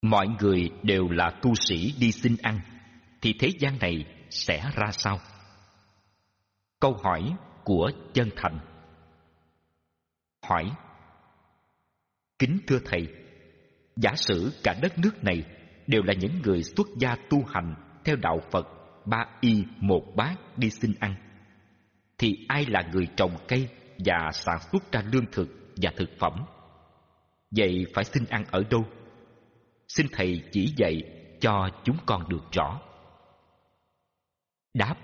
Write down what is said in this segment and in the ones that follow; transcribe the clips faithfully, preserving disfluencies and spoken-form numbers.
mọi người đều là tu sĩ đi xin ăn, thì thế gian này sẽ ra sao? Câu hỏi của Chân Thành. Hỏi: kính thưa thầy, giả sử cả đất nước này đều là những người xuất gia tu hành theo đạo Phật ba y một bát đi xin ăn, thì ai là người trồng cây và sản xuất ra lương thực và thực phẩm? Vậy phải xin ăn ở đâu? Xin thầy chỉ dạy cho chúng con được rõ. Đáp: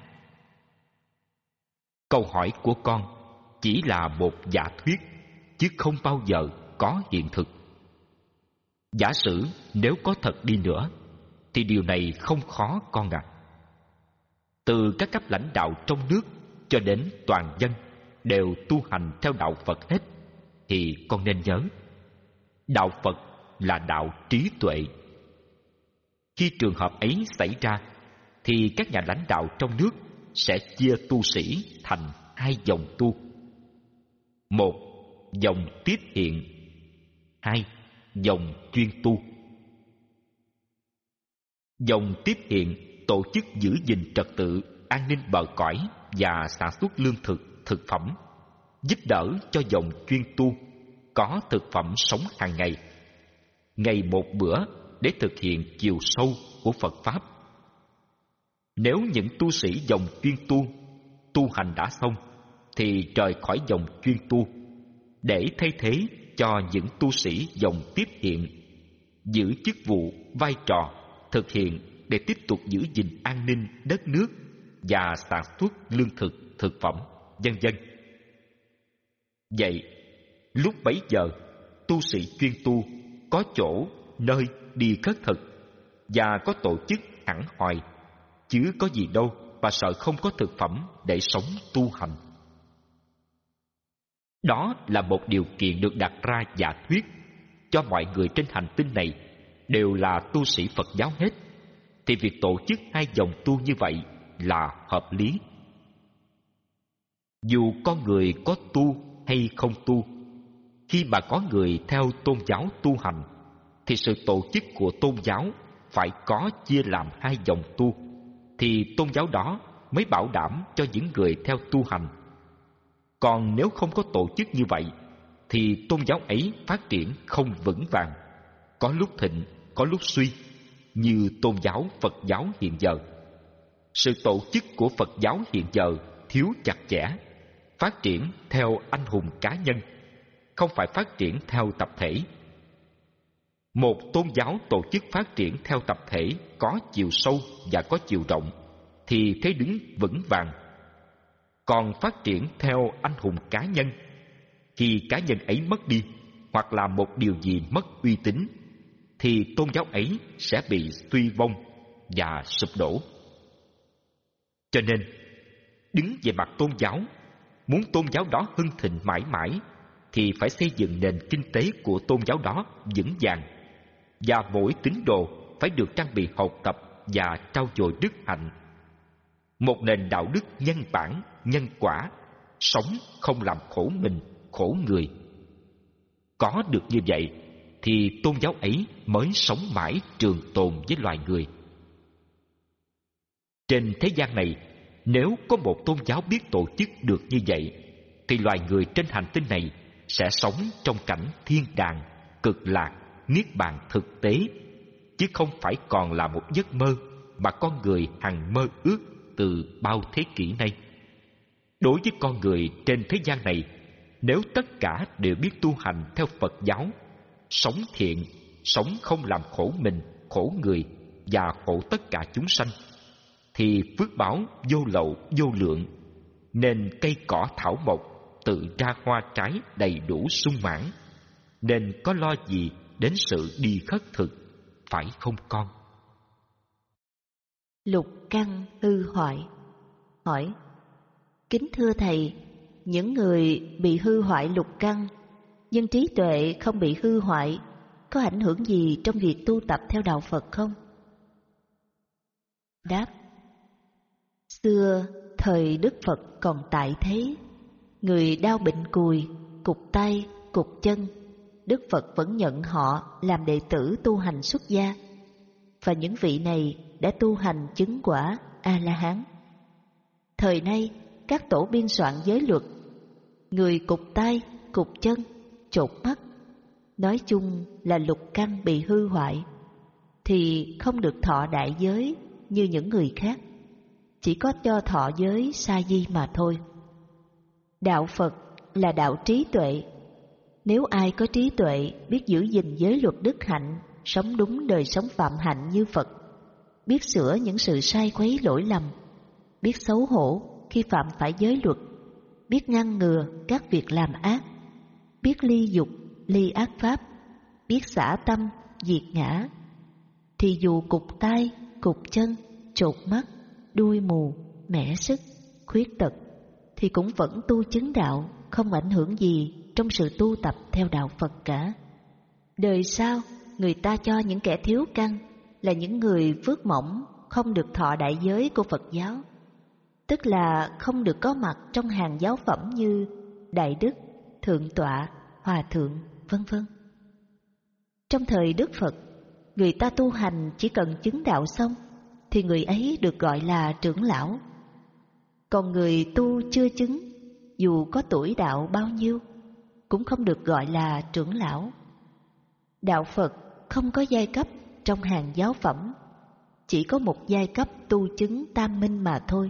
câu hỏi của con chỉ là một giả thuyết, chứ không bao giờ có hiện thực. Giả sử nếu có thật đi nữa, thì điều này không khó con ạ. À. Từ các cấp lãnh đạo trong nước cho đến toàn dân đều tu hành theo đạo Phật hết, thì con nên nhớ, đạo Phật là đạo trí tuệ. Khi trường hợp ấy xảy ra, thì các nhà lãnh đạo trong nước sẽ chia tu sĩ thành hai dòng tu. Một, dòng tiếp hiện. Hai, dòng chuyên tu. Dòng tiếp hiện tổ chức giữ gìn trật tự, an ninh bờ cõi và sản xuất lương thực, thực phẩm, giúp đỡ cho dòng chuyên tu có thực phẩm sống hàng ngày, ngày một bữa để thực hiện chiều sâu của Phật Pháp. Nếu những tu sĩ dòng chuyên tu, tu hành đã xong, thì rời khỏi dòng chuyên tu, để thay thế cho những tu sĩ dòng tiếp hiện, giữ chức vụ, vai trò, thực hiện để tiếp tục giữ gìn an ninh đất nước và sản xuất lương thực, thực phẩm, vân vân. Vậy, lúc bấy giờ, tu sĩ chuyên tu có chỗ, nơi đi khất thực và có tổ chức hẳn hoài, chứ có gì đâu mà sợ không có thực phẩm để sống tu hành. Đó là một điều kiện được đặt ra giả thuyết cho mọi người trên hành tinh này đều là tu sĩ Phật giáo hết, thì việc tổ chức hai dòng tu như vậy là hợp lý. Dù con người có tu hay không tu, khi mà có người theo tôn giáo tu hành, thì sự tổ chức của tôn giáo phải có chia làm hai dòng tu, thì tôn giáo đó mới bảo đảm cho những người theo tu hành. Còn nếu không có tổ chức như vậy, thì tôn giáo ấy phát triển không vững vàng, có lúc thịnh, có lúc suy, như tôn giáo Phật giáo hiện giờ. Sự tổ chức của Phật giáo hiện giờ thiếu chặt chẽ, phát triển theo anh hùng cá nhân, không phải phát triển theo tập thể. Một tôn giáo tổ chức phát triển theo tập thể có chiều sâu và có chiều rộng, thì thế đứng vững vàng. Còn phát triển theo anh hùng cá nhân, khi cá nhân ấy mất đi, hoặc là một điều gì mất uy tín, thì tôn giáo ấy sẽ bị suy vong và sụp đổ. Cho nên, đứng về mặt tôn giáo, muốn tôn giáo đó hưng thịnh mãi mãi, thì phải xây dựng nền kinh tế của tôn giáo đó vững vàng, và mỗi tín đồ phải được trang bị học tập và trau dồi đức hạnh. Một nền đạo đức nhân bản, nhân quả, sống không làm khổ mình, khổ người. Có được như vậy, thì tôn giáo ấy mới sống mãi trường tồn với loài người. Trên thế gian này, nếu có một tôn giáo biết tổ chức được như vậy, thì loài người trên hành tinh này sẽ sống trong cảnh thiên đàng, cực lạc, niết bàn thực tế, chứ không phải còn là một giấc mơ mà con người hằng mơ ước từ bao thế kỷ nay. Đối với con người trên thế gian này, nếu tất cả đều biết tu hành theo Phật giáo, sống thiện, sống không làm khổ mình, khổ người và khổ tất cả chúng sanh, thì phước báo vô lậu vô lượng, nên cây cỏ thảo mộc tự ra hoa trái đầy đủ sung mãn, nên có lo gì đến sự đi khất thực, phải không con? Lục căn hư hoại. Hỏi: kính thưa thầy, những người bị hư hoại lục căn nhưng trí tuệ không bị hư hoại, có ảnh hưởng gì trong việc tu tập theo đạo Phật không? Đáp: xưa thời Đức Phật còn tại thế, người đau bệnh cùi, cục tay, cục chân, Đức Phật vẫn nhận họ làm đệ tử tu hành xuất gia, và những vị này đã tu hành chứng quả A-la-hán. Thời nay, các tổ biên soạn giới luật, người cụt tay, cụt chân, chột mắt, nói chung là lục căn bị hư hoại, thì không được thọ đại giới như những người khác, chỉ có cho thọ giới sa di mà thôi. Đạo Phật là đạo trí tuệ. Nếu ai có trí tuệ, biết giữ gìn giới luật đức hạnh, sống đúng đời sống phạm hạnh như Phật, biết sửa những sự sai quấy lỗi lầm, biết xấu hổ khi phạm phải giới luật, biết ngăn ngừa các việc làm ác, biết ly dục, ly ác pháp, biết xả tâm, diệt ngã, thì dù cụt tay, cụt chân, chột mắt, đuôi mù, mẻ sức, khuyết tật, thì cũng vẫn tu chứng đạo, không ảnh hưởng gì trong sự tu tập theo đạo Phật cả. Đời sau, người ta cho những kẻ thiếu căn là những người phước mỏng, không được thọ đại giới của Phật giáo, tức là không được có mặt trong hàng giáo phẩm như Đại Đức, Thượng Tọa, Hòa Thượng, vân vân. Trong thời Đức Phật, người ta tu hành chỉ cần chứng đạo xong thì người ấy được gọi là trưởng lão. Còn người tu chưa chứng, dù có tuổi đạo bao nhiêu, cũng không được gọi là trưởng lão. Đạo Phật không có giai cấp trong hàng giáo phẩm, chỉ có một giai cấp tu chứng tam minh mà thôi.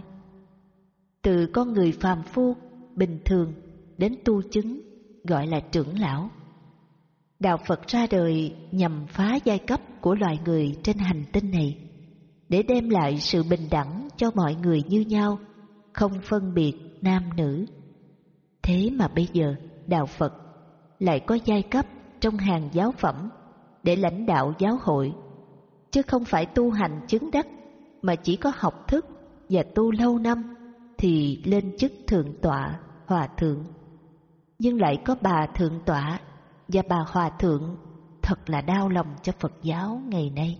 Từ con người phàm phu, bình thường đến tu chứng gọi là trưởng lão. Đạo Phật ra đời nhằm phá giai cấp của loài người trên hành tinh này, để đem lại sự bình đẳng cho mọi người như nhau, không phân biệt nam nữ. Thế mà bây giờ Đạo Phật lại có giai cấp trong hàng giáo phẩm để lãnh đạo giáo hội, chứ không phải tu hành chứng đắc, mà chỉ có học thức và tu lâu năm thì lên chức thượng tọa, hòa thượng. Nhưng lại có bà thượng tọa và bà hòa thượng, thật là đau lòng cho Phật giáo ngày nay.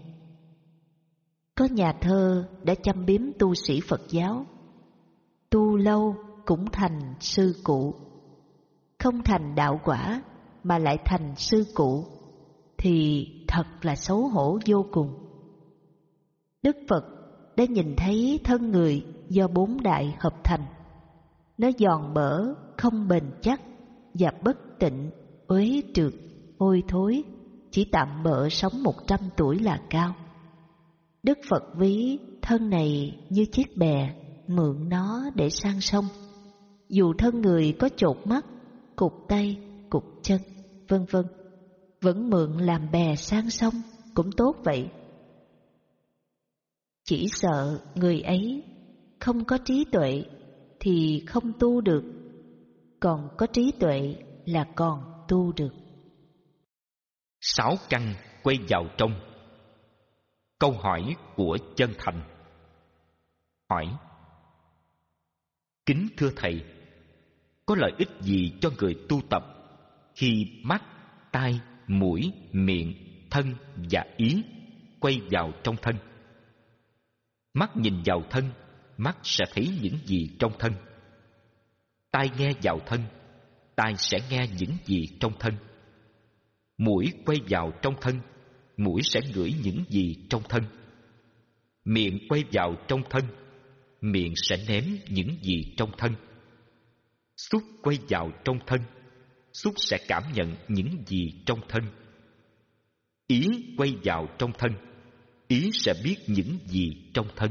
Có nhà thơ đã châm biếm tu sĩ Phật giáo: tu lâu cũng thành sư cụ, không thành đạo quả mà lại thành sư cụ, thì thật là xấu hổ vô cùng. Đức Phật đã nhìn thấy thân người do bốn đại hợp thành, nó giòn bở, không bền chắc và bất tịnh, uế trượt, hôi thối, chỉ tạm bợ sống một trăm tuổi là cao. Đức Phật ví thân này như chiếc bè, mượn nó để sang sông. Dù thân người có chột mắt, cụt tay, cụt chân, vân vân, vẫn mượn làm bè sang sông cũng tốt vậy. Chỉ sợ người ấy không có trí tuệ thì không tu được, còn có trí tuệ là còn tu được. Sáu căn quay vào trong. Câu hỏi của Chân Thành. Hỏi: kính thưa Thầy, có lợi ích gì cho người tu tập khi mắt, tai, mũi, miệng, thân và ý quay vào trong thân? Mắt nhìn vào thân, mắt sẽ thấy những gì trong thân. Tai nghe vào thân, tai sẽ nghe những gì trong thân. Mũi quay vào trong thân, mũi sẽ ngửi những gì trong thân. Miệng quay vào trong thân, miệng sẽ nếm những gì trong thân. Xúc quay vào trong thân, xúc sẽ cảm nhận những gì trong thân. Ý quay vào trong thân, ý sẽ biết những gì trong thân.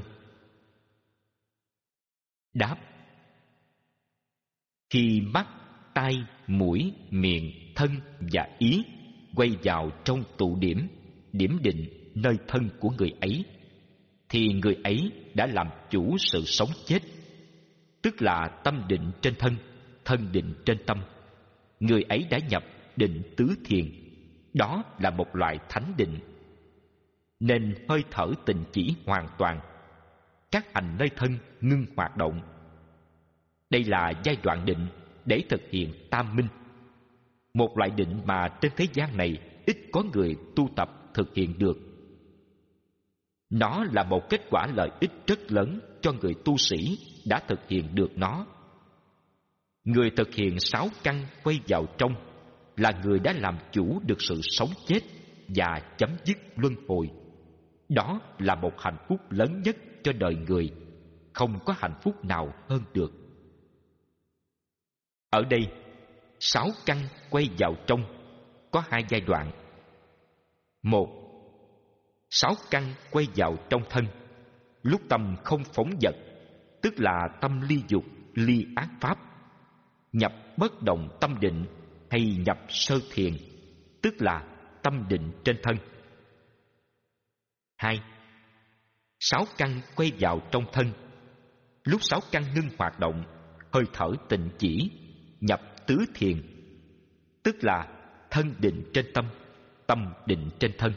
Đáp: khi mắt, tai, mũi, miệng, thân và ý quay vào trong tụ điểm, điểm định nơi thân của người ấy, thì người ấy đã làm chủ sự sống chết, tức là tâm định trên thân, thân định trên tâm. Người ấy đã nhập định tứ thiền, đó là một loại thánh định. Nên hơi thở tịnh chỉ hoàn toàn, các hành nơi thân ngưng hoạt động. Đây là giai đoạn định để thực hiện tam minh, một loại định mà trên thế gian này ít có người tu tập thực hiện được. Nó là một kết quả lợi ích rất lớn cho người tu sĩ đã thực hiện được nó. Người thực hiện sáu căn quay vào trong là người đã làm chủ được sự sống chết và chấm dứt luân hồi. Đó là một hạnh phúc lớn nhất cho đời người, không có hạnh phúc nào hơn được. Ở đây, sáu căn quay vào trong có hai giai đoạn. Một, sáu căn quay vào trong thân lúc tâm không phóng dật, tức là tâm ly dục, ly ác pháp, nhập bất động tâm định hay nhập sơ thiền, tức là tâm định trên thân. Hai, sáu căn quay vào trong thân lúc sáu căn ngưng hoạt động, hơi thở tịnh chỉ, nhập tứ thiền, tức là thân định trên tâm, tâm định trên thân.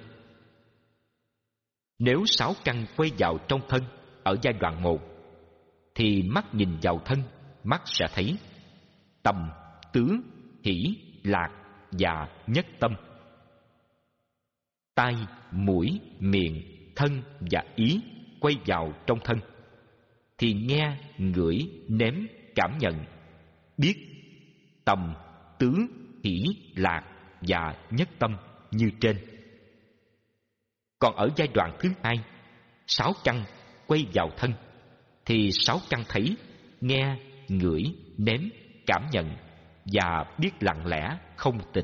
Nếu sáu căn quay vào trong thân ở giai đoạn một, thì mắt nhìn vào thân, mắt sẽ thấy tâm, tứ, hỷ, lạc và nhất tâm. Tai, mũi, miệng, thân và ý quay vào trong thân, thì nghe, ngửi, nếm, cảm nhận, biết tâm, tứ, hỷ, lạc và nhất tâm như trên. Còn ở giai đoạn thứ hai, sáu căn quay vào thân, thì sáu căn thấy, nghe, ngửi, nếm, cảm nhận và biết lặng lẽ không tịch.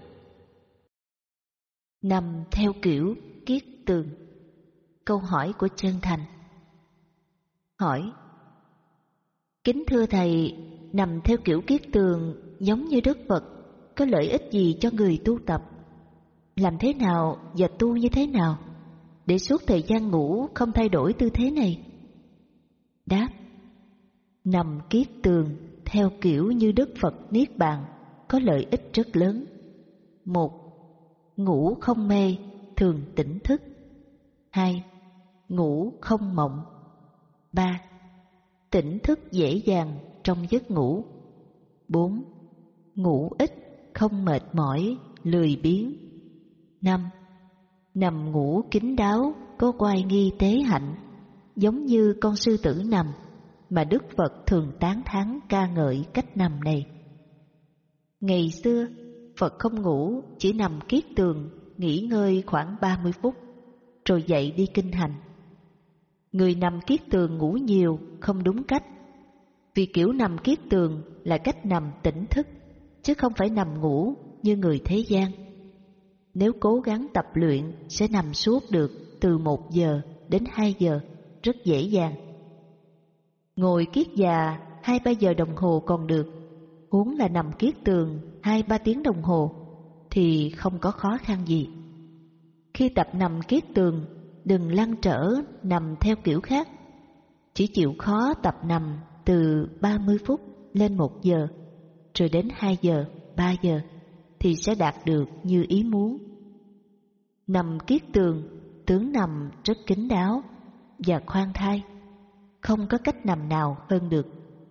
Nằm theo kiểu kiết tường. Câu hỏi của Chân Thành. Hỏi: Kính thưa Thầy, nằm theo kiểu kiết tường giống như Đức Phật, có lợi ích gì cho người tu tập? Làm thế nào và tu như thế nào để suốt thời gian ngủ không thay đổi tư thế này? Đáp: Nằm kiết tường theo kiểu như Đức Phật Niết Bàn có lợi ích rất lớn. Một, ngủ không mê, thường tỉnh thức. Hai, ngủ không mộng. Ba, tỉnh thức dễ dàng trong giấc ngủ. Bốn, ngủ ít, không mệt mỏi, lười biếng. Năm, nằm ngủ kín đáo, có oai nghi tế hạnh, giống như con sư tử nằm mà Đức Phật thường tán thán ca ngợi cách nằm này. Ngày xưa, Phật không ngủ, chỉ nằm kiết tường, nghỉ ngơi khoảng ba mươi phút, rồi dậy đi kinh hành. Người nằm kiết tường ngủ nhiều, không đúng cách, vì kiểu nằm kiết tường là cách nằm tỉnh thức, chứ không phải nằm ngủ như người thế gian. Nếu cố gắng tập luyện sẽ nằm suốt được từ một giờ đến hai giờ, rất dễ dàng. Ngồi kiết già hai ba giờ đồng hồ còn được, huống là nằm kiết tường hai ba tiếng đồng hồ thì không có khó khăn gì. Khi tập nằm kiết tường, đừng lăn trở nằm theo kiểu khác. Chỉ chịu khó tập nằm từ ba mươi phút lên một giờ, rồi đến hai giờ, ba giờ thì sẽ đạt được như ý muốn. Nằm kiết tường, tướng nằm rất kín đáo và khoan thai, không có cách nằm nào hơn được.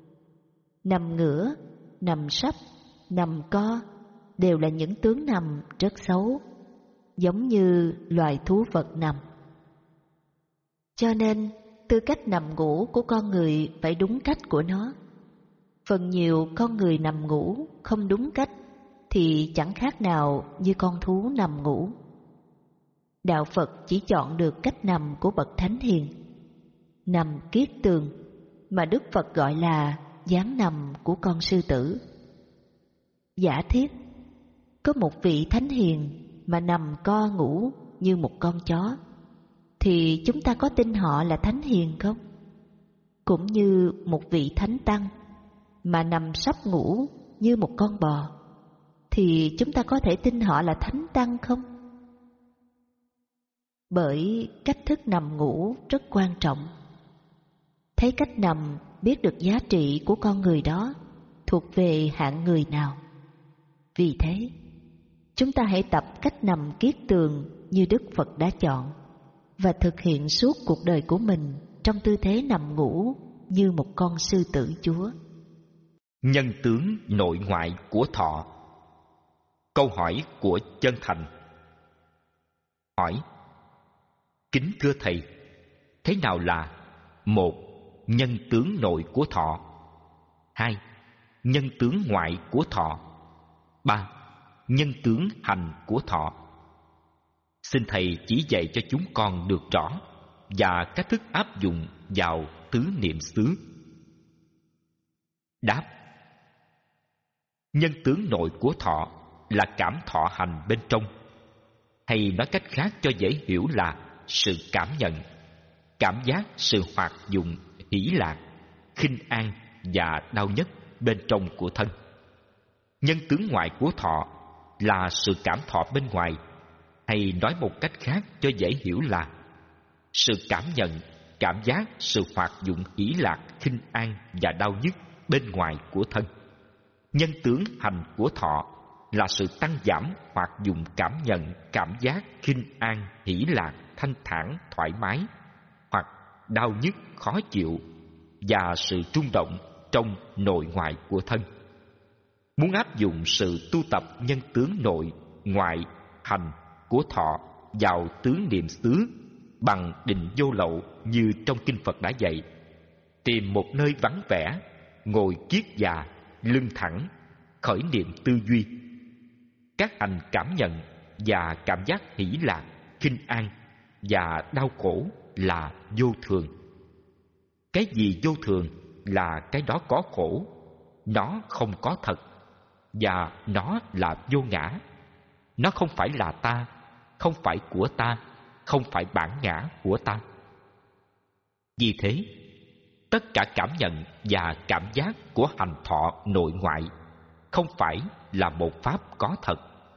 Nằm ngửa, nằm sấp, nằm co đều là những tướng nằm rất xấu, giống như loài thú vật nằm. Cho nên tư cách nằm ngủ của con người phải đúng cách của nó. Phần nhiều con người nằm ngủ không đúng cách thì chẳng khác nào như con thú nằm ngủ. Đạo Phật chỉ chọn được cách nằm của bậc thánh hiền, nằm kiết tường mà Đức Phật gọi là dáng nằm của con sư tử. Giả thiết có một vị thánh hiền mà nằm co ngủ như một con chó, thì chúng ta có tin họ là thánh hiền không? Cũng như một vị thánh tăng mà nằm sấp ngủ như một con bò, thì chúng ta có thể tin họ là thánh tăng không? Bởi cách thức nằm ngủ rất quan trọng. Thấy cách nằm biết được giá trị của con người đó thuộc về hạng người nào. Vì thế, chúng ta hãy tập cách nằm kiết tường như Đức Phật đã chọn và thực hiện suốt cuộc đời của mình trong tư thế nằm ngủ như một con sư tử chúa. Nhân tướng nội ngoại của thọ. Câu hỏi của Chân Thành. Hỏi: Kính thưa Thầy, thế nào là một, nhân tướng nội của thọ; hai, nhân tướng ngoại của thọ; ba, nhân tướng hành của thọ. Xin Thầy chỉ dạy cho chúng con được rõ và cách thức áp dụng vào tứ niệm xứ. Đáp: nhân tướng nội của thọ là cảm thọ hành bên trong, hay nói cách khác cho dễ hiểu là sự cảm nhận, cảm giác sự hoạt dụng hỷ lạc, khinh an và đau nhất bên trong của thân. Nhân tướng ngoại của thọ là sự cảm thọ bên ngoài, hay nói một cách khác cho dễ hiểu là sự cảm nhận, cảm giác sự hoạt dụng hỷ lạc, khinh an và đau nhức bên ngoài của thân. Nhân tướng hành của thọ là sự tăng giảm hoạt dụng cảm nhận, cảm giác, khinh an, hỷ lạc, thanh thản, thoải mái, hoặc đau nhức, khó chịu và sự rung động trong nội ngoại của thân. Muốn áp dụng sự tu tập nhân tướng nội, ngoại, hành của thọ vào tứ niệm xứ bằng định vô lậu như trong Kinh Phật đã dạy, tìm một nơi vắng vẻ, ngồi kiết già, lưng thẳng, khởi niệm tư duy. Các hành cảm nhận và cảm giác hỷ lạc, khinh an và đau khổ là vô thường. Cái gì vô thường là cái đó có khổ, nó không có thật, và nó là vô ngã. Nó không phải là ta, không phải của ta, không phải bản ngã của ta. Vì thế, tất cả cảm nhận và cảm giác của hành thọ nội ngoại không phải là một pháp có thật.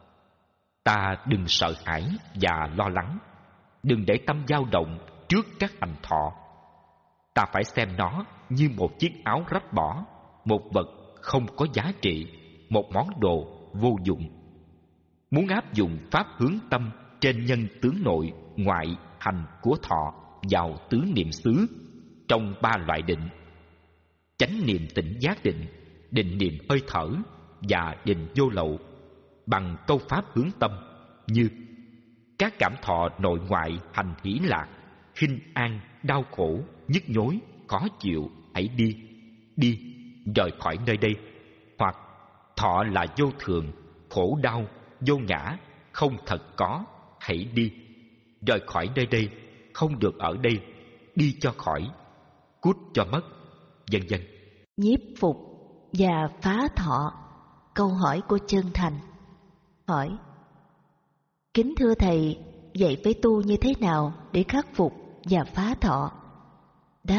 Ta đừng sợ hãi và lo lắng, đừng để tâm dao động trước các hành thọ. Ta phải xem nó như một chiếc áo rách bỏ, một vật không có giá trị, một món đồ vô dụng. Muốn áp dụng pháp hướng tâm trên nhân tướng nội, ngoại, hành của thọ vào tứ niệm xứ trong ba loại định: chánh niệm tỉnh giác định, định niệm hơi thở và định vô lậu, bằng câu pháp hướng tâm như: các cảm thọ nội ngoại hành hỷ lạc, khinh an, đau khổ, nhức nhối, khó chịu, hãy đi, đi, rời khỏi nơi đây. Hoặc thọ là vô thường, khổ đau, vô ngã, không thật có, hãy đi, rời khỏi nơi đây, không được ở đây, đi cho khỏi, cút cho mất, vân vân. Nhiếp phục và phá thọ. Câu hỏi của Chân Thành hỏi: kính thưa Thầy, vậy phải tu như thế nào để khắc phục và phá thọ? Đáp: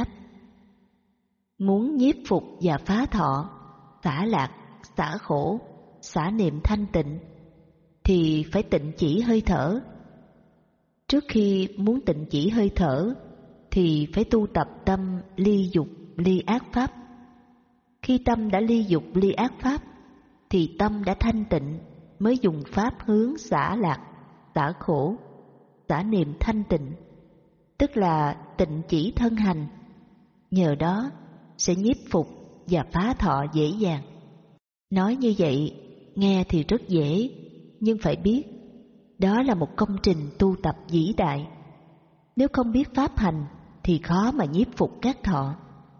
muốn nhiếp phục và phá thọ, xả lạc, xả khổ, xả niệm thanh tịnh, thì phải tịnh chỉ hơi thở. Trước khi muốn tịnh chỉ hơi thở thì phải tu tập tâm ly dục ly ác pháp. Khi tâm đã ly dục ly ác pháp thì tâm đã thanh tịnh, mới dùng pháp hướng xả lạc, xả khổ, xả niệm thanh tịnh, tức là tịnh chỉ thân hành. Nhờ đó sẽ nhiếp phục và phá thọ dễ dàng. Nói như vậy nghe thì rất dễ, nhưng phải biết đó là một công trình tu tập vĩ đại. Nếu không biết pháp hành thì khó mà nhiếp phục các thọ.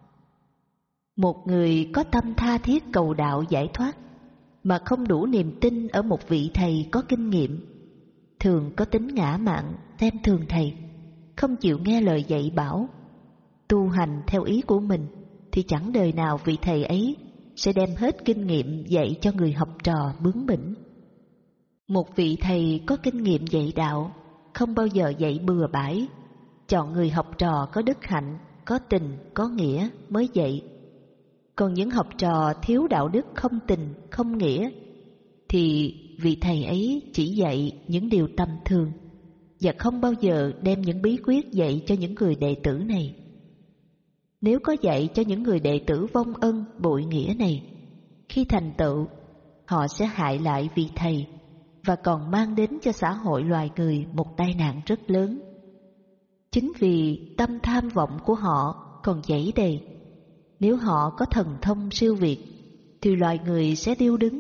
Một người có tâm tha thiết cầu đạo giải thoát mà không đủ niềm tin ở một vị thầy có kinh nghiệm, thường có tính ngã mạn, xem thường thầy, không chịu nghe lời dạy bảo, tu hành theo ý của mình, thì chẳng đời nào vị thầy ấy sẽ đem hết kinh nghiệm dạy cho người học trò bướng bỉnh. Một vị thầy có kinh nghiệm dạy đạo không bao giờ dạy bừa bãi, chọn người học trò có đức hạnh, có tình, có nghĩa mới dạy. Còn những học trò thiếu đạo đức, không tình, không nghĩa thì vị thầy ấy chỉ dạy những điều tầm thường và không bao giờ đem những bí quyết dạy cho những người đệ tử này. Nếu có dạy cho những người đệ tử vong ân bội nghĩa này, khi thành tựu họ sẽ hại lại vị thầy và còn mang đến cho xã hội loài người một tai nạn rất lớn. Chính vì tâm tham vọng của họ còn dẫy đầy. Nếu họ có thần thông siêu việt thì loài người sẽ điêu đứng.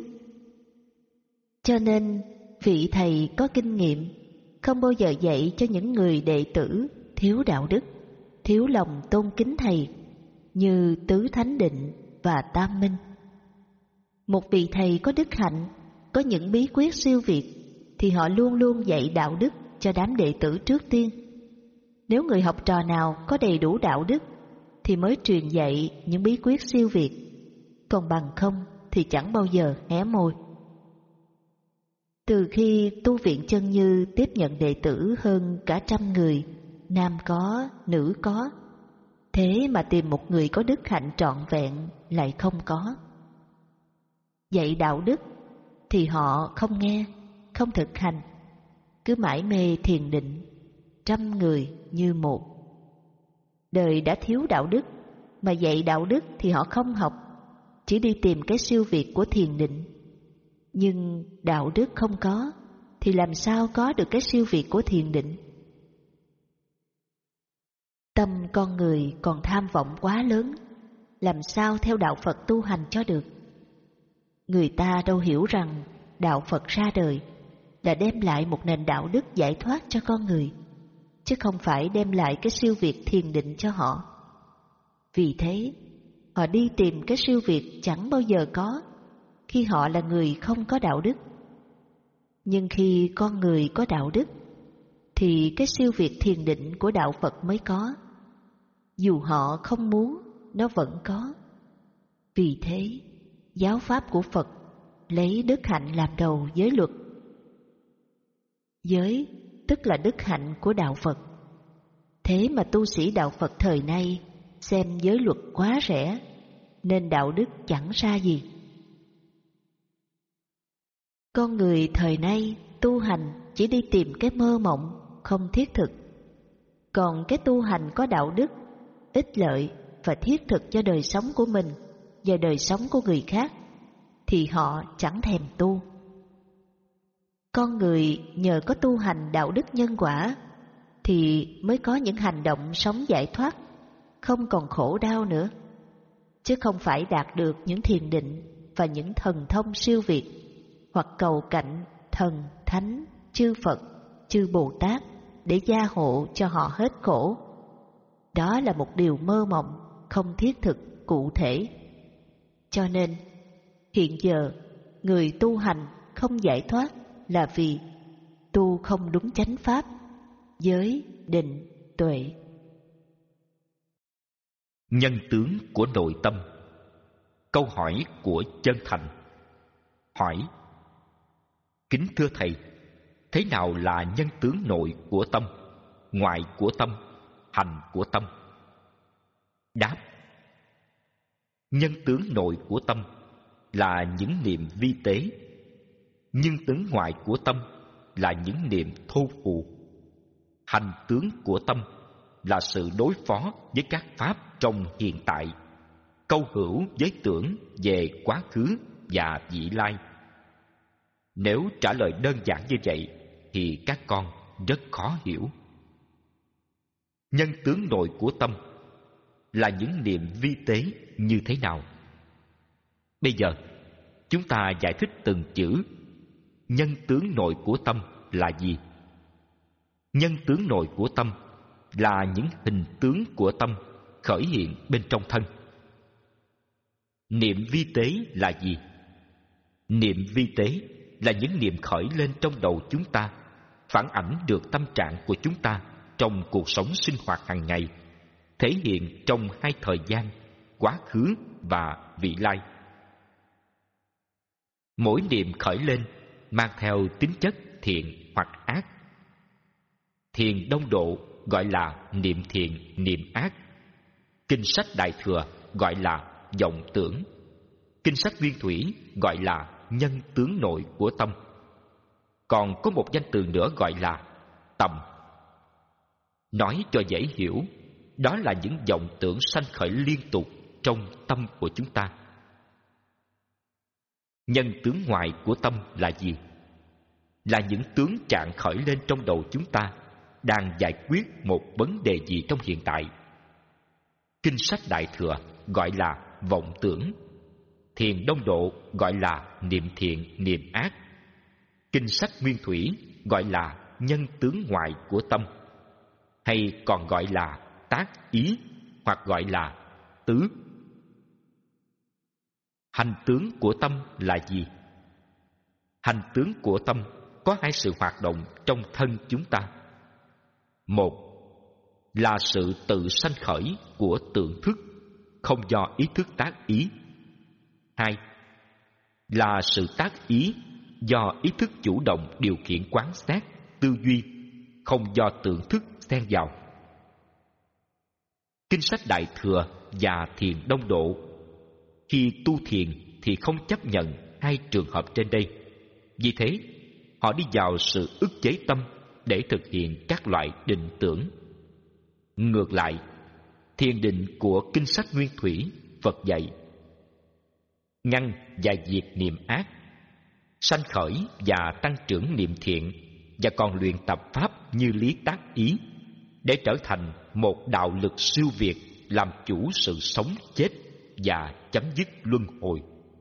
Cho nên vị thầy có kinh nghiệm không bao giờ dạy cho những người đệ tử thiếu đạo đức, thiếu lòng tôn kính thầy như Tứ Thánh Định và Tam Minh. Một vị thầy có đức hạnh có những bí quyết siêu việt thì họ luôn luôn dạy đạo đức cho đám đệ tử trước tiên. Nếu người học trò nào có đầy đủ đạo đức thì mới truyền dạy những bí quyết siêu việt, còn bằng không thì chẳng bao giờ hé môi. Từ khi tu viện Chân Như tiếp nhận đệ tử hơn cả trăm người, nam có, nữ có, thế mà tìm một người có đức hạnh trọn vẹn lại không có. Dạy đạo đức thì họ không nghe, không thực hành, cứ mải mê thiền định, trăm người như một. Đời đã thiếu đạo đức, mà dạy đạo đức thì họ không học, chỉ đi tìm cái siêu việt của thiền định. Nhưng đạo đức không có thì làm sao có được cái siêu việt của thiền định? Tâm con người còn tham vọng quá lớn, làm sao theo đạo Phật tu hành cho được? Người ta đâu hiểu rằng đạo Phật ra đời là đem lại một nền đạo đức giải thoát cho con người, chứ không phải đem lại cái siêu việt thiền định cho họ. Vì thế, họ đi tìm cái siêu việt chẳng bao giờ có khi họ là người không có đạo đức. Nhưng khi con người có đạo đức thì cái siêu việt thiền định của đạo Phật mới có. Dù họ không muốn, nó vẫn có. Vì thế, giáo pháp của Phật lấy đức hạnh làm đầu giới luật. Giới tức là đức hạnh của đạo Phật. Thế mà tu sĩ đạo Phật thời nay xem giới luật quá rẻ, nên đạo đức chẳng ra gì. Con người thời nay tu hành chỉ đi tìm cái mơ mộng, không thiết thực. Còn cái tu hành có đạo đức, ích lợi và thiết thực cho đời sống của mình và đời sống của người khác thì họ chẳng thèm tu. Con người nhờ có tu hành đạo đức nhân quả thì mới có những hành động sống giải thoát, không còn khổ đau nữa, chứ không phải đạt được những thiền định và những thần thông siêu việt, hoặc cầu cạnh thần, thánh, chư Phật, chư Bồ Tát để gia hộ cho họ hết khổ. Đó là một điều mơ mộng, không thiết thực, cụ thể. Cho nên, hiện giờ, người tu hành không giải thoát là vì tu không đúng chánh pháp, giới, định, tuệ. Nhân tướng của nội tâm. Câu hỏi của Chân Thành. Hỏi: Kính thưa Thầy, thế nào là nhân tướng nội của tâm, ngoại của tâm, hành của tâm? Đáp: Nhân tướng nội của tâm là những niệm vi tế, nhân tướng ngoại của tâm là những niệm thô phù. Hành tướng của tâm là sự đối phó với các pháp trong hiện tại, câu hữu với tưởng về quá khứ và vị lai. Nếu trả lời đơn giản như vậy thì các con rất khó hiểu. Nhân tướng nội của tâm là những niệm vi tế như thế nào? Bây giờ chúng ta giải thích từng chữ. Nhân tướng nội của tâm là gì? Nhân tướng nội của tâm là những hình tướng của tâm khởi hiện bên trong thân. Niệm vi tế là gì? Niệm vi tế là những niệm khởi lên trong đầu chúng ta, phản ảnh được tâm trạng của chúng ta trong cuộc sống sinh hoạt hàng ngày, thể hiện trong hai thời gian, quá khứ và vị lai. Mỗi niệm khởi lên mang theo tính chất thiện hoặc ác. Thiền đông độ gọi là niệm thiện, niệm ác. Kinh sách Đại Thừa gọi là vọng tưởng. Kinh sách Nguyên Thủy gọi là nhân tướng nội của tâm. Còn có một danh từ nữa gọi là tầm. Nói cho dễ hiểu, đó là những vọng tưởng sanh khởi liên tục trong tâm của chúng ta. Nhân tướng ngoại của tâm là gì? Là những tướng trạng khởi lên trong đầu chúng ta đang giải quyết một vấn đề gì trong hiện tại. Kinh sách Đại Thừa gọi là vọng tưởng. Thiền đông độ gọi là niệm thiện, niệm ác. Kinh sách Nguyên Thủy gọi là nhân tướng ngoại của tâm, hay còn gọi là tác ý, hoặc gọi là tứ. Hành tướng của tâm là gì? Hành tướng của tâm có hai sự hoạt động trong thân chúng ta. Một là sự tự sanh khởi của tưởng thức, không do ý thức tác ý. Hai là sự tác ý do ý thức chủ động điều khiển quán sát, tư duy, không do tưởng thức xen vào. Kinh sách Đại Thừa và Thiền Đông Độ khi tu thiền thì không chấp nhận hai trường hợp trên đây. Vì thế, họ đi vào sự ức chế tâm để thực hiện các loại định tưởng. Ngược lại, thiền định của kinh sách Nguyên Thủy, Phật dạy ngăn và diệt niệm ác, sanh khởi và tăng trưởng niệm thiện, và còn luyện tập pháp như lý tác ý để trở thành một đạo lực siêu việt, làm chủ sự sống chết và chấm dứt luân hồi.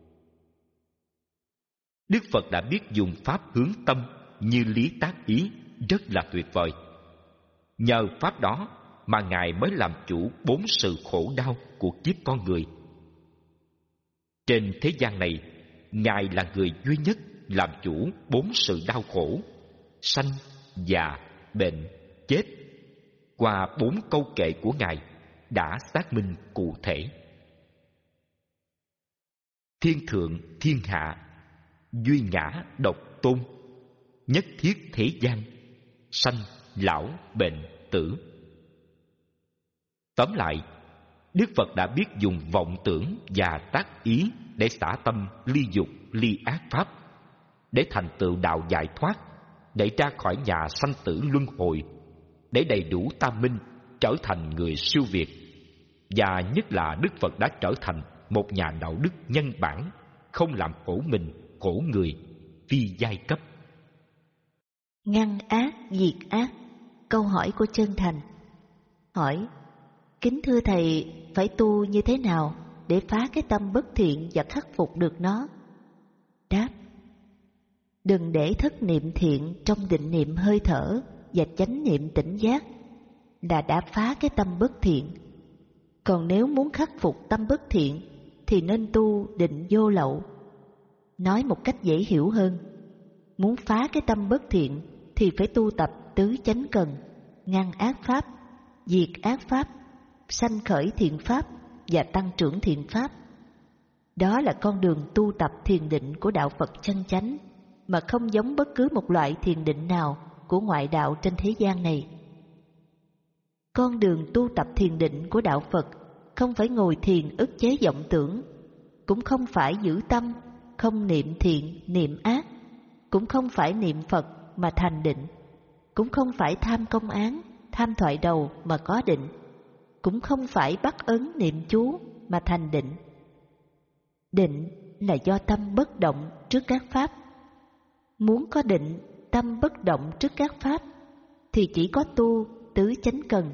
Đức Phật đã biết dùng pháp hướng tâm như lý tác ý rất là tuyệt vời. Nhờ pháp đó mà Ngài mới làm chủ bốn sự khổ đau của kiếp con người. Trên thế gian này, Ngài là người duy nhất làm chủ bốn sự đau khổ: sanh, già, bệnh, chết. Qua bốn câu kệ của Ngài đã xác minh cụ thể. Thiên thượng thiên hạ, duy ngã độc tôn, nhất thiết thế gian, sanh, lão, bệnh, tử. Tóm lại, Đức Phật đã biết dùng vọng tưởng và tác ý để xả tâm ly dục, ly ác pháp, để thành tựu đạo giải thoát, để ra khỏi nhà sanh tử luân hồi, để đầy đủ tam minh, trở thành người siêu việt. Và nhất là Đức Phật đã trở thành một nhà đạo đức nhân bản, không làm khổ mình, khổ người, phi giai cấp. Ngăn ác, diệt ác. Câu hỏi của Chân Thành. Hỏi: kính thưa Thầy, phải tu như thế nào để phá cái tâm bất thiện và khắc phục được nó? Đáp: đừng để thất niệm thiện trong định niệm hơi thở và chánh niệm tỉnh giác là đã phá cái tâm bất thiện. Còn nếu muốn khắc phục tâm bất thiện thì nên tu định vô lậu. Nói một cách dễ hiểu hơn, muốn phá cái tâm bất thiện thì phải tu tập tứ chánh cần, ngăn ác pháp, diệt ác pháp, sanh khởi thiện pháp và tăng trưởng thiện pháp. Đó là con đường tu tập thiền định của đạo Phật chân chánh, mà không giống bất cứ một loại thiền định nào của ngoại đạo trên thế gian này. Con đường tu tập thiền định của đạo Phật không phải ngồi thiền ức chế vọng tưởng, cũng không phải giữ tâm, không niệm thiện, niệm ác, cũng không phải niệm Phật mà thành định, cũng không phải tham công án, tham thoại đầu mà có định, cũng không phải bắt ấn niệm chú mà thành định. Định là do tâm bất động trước các pháp. Muốn có định, tâm bất động trước các pháp thì chỉ có tu tứ chánh cần,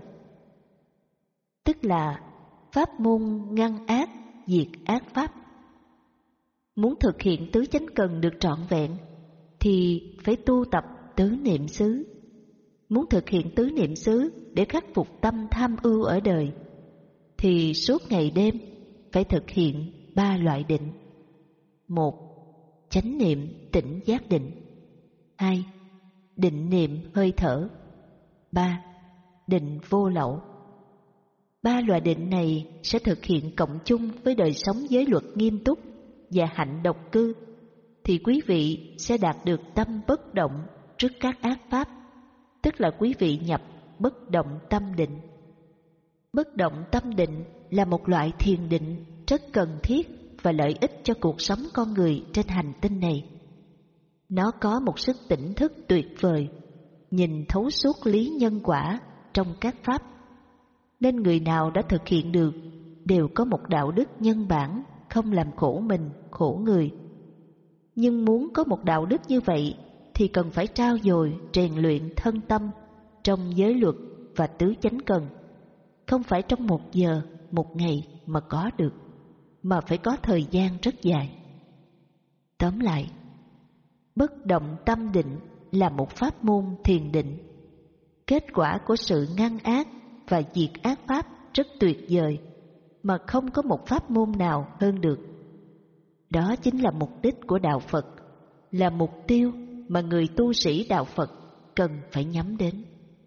tức là pháp môn ngăn ác, diệt ác pháp. Muốn thực hiện tứ chánh cần được trọn vẹn thì phải tu tập tứ niệm xứ. Muốn thực hiện tứ niệm xứ để khắc phục tâm tham ưu ở đời thì suốt ngày đêm phải thực hiện ba loại định. Một, chánh niệm tỉnh giác định. Hai, định niệm hơi thở. Ba, định vô lậu. Ba loại định này sẽ thực hiện cộng chung với đời sống giới luật nghiêm túc và hạnh độc cư, thì quý vị sẽ đạt được tâm bất động trước các ác pháp, tức là quý vị nhập bất động tâm định. Bất động tâm định là một loại thiền định rất cần thiết và lợi ích cho cuộc sống con người trên hành tinh này. Nó có một sức tỉnh thức tuyệt vời, nhìn thấu suốt lý nhân quả trong các pháp, nên người nào đã thực hiện được đều có một đạo đức nhân bản, không làm khổ mình, khổ người. Nhưng muốn có một đạo đức như vậy thì cần phải trau dồi, rèn luyện thân tâm trong giới luật và tứ chánh cần, không phải trong một giờ, một ngày mà có được, mà phải có thời gian rất dài. Tóm lại, bất động tâm định là một pháp môn thiền định. Kết quả của sự ngăn ác và diệt ác pháp rất tuyệt vời, mà không có một pháp môn nào hơn được. Đó chính là mục đích của đạo Phật, là mục tiêu mà người tu sĩ đạo Phật cần phải nhắm đến.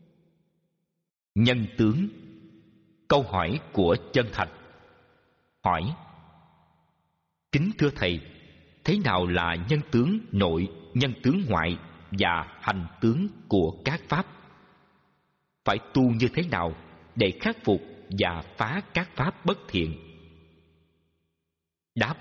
Nhân tướng. Câu hỏi của Chân Thành. Hỏi: kính thưa thầy, thế nào là nhân tướng nội, nhân tướng ngoại và hành tướng của các pháp? Phải tu như thế nào để khắc phục và phá các pháp bất thiện? Đáp: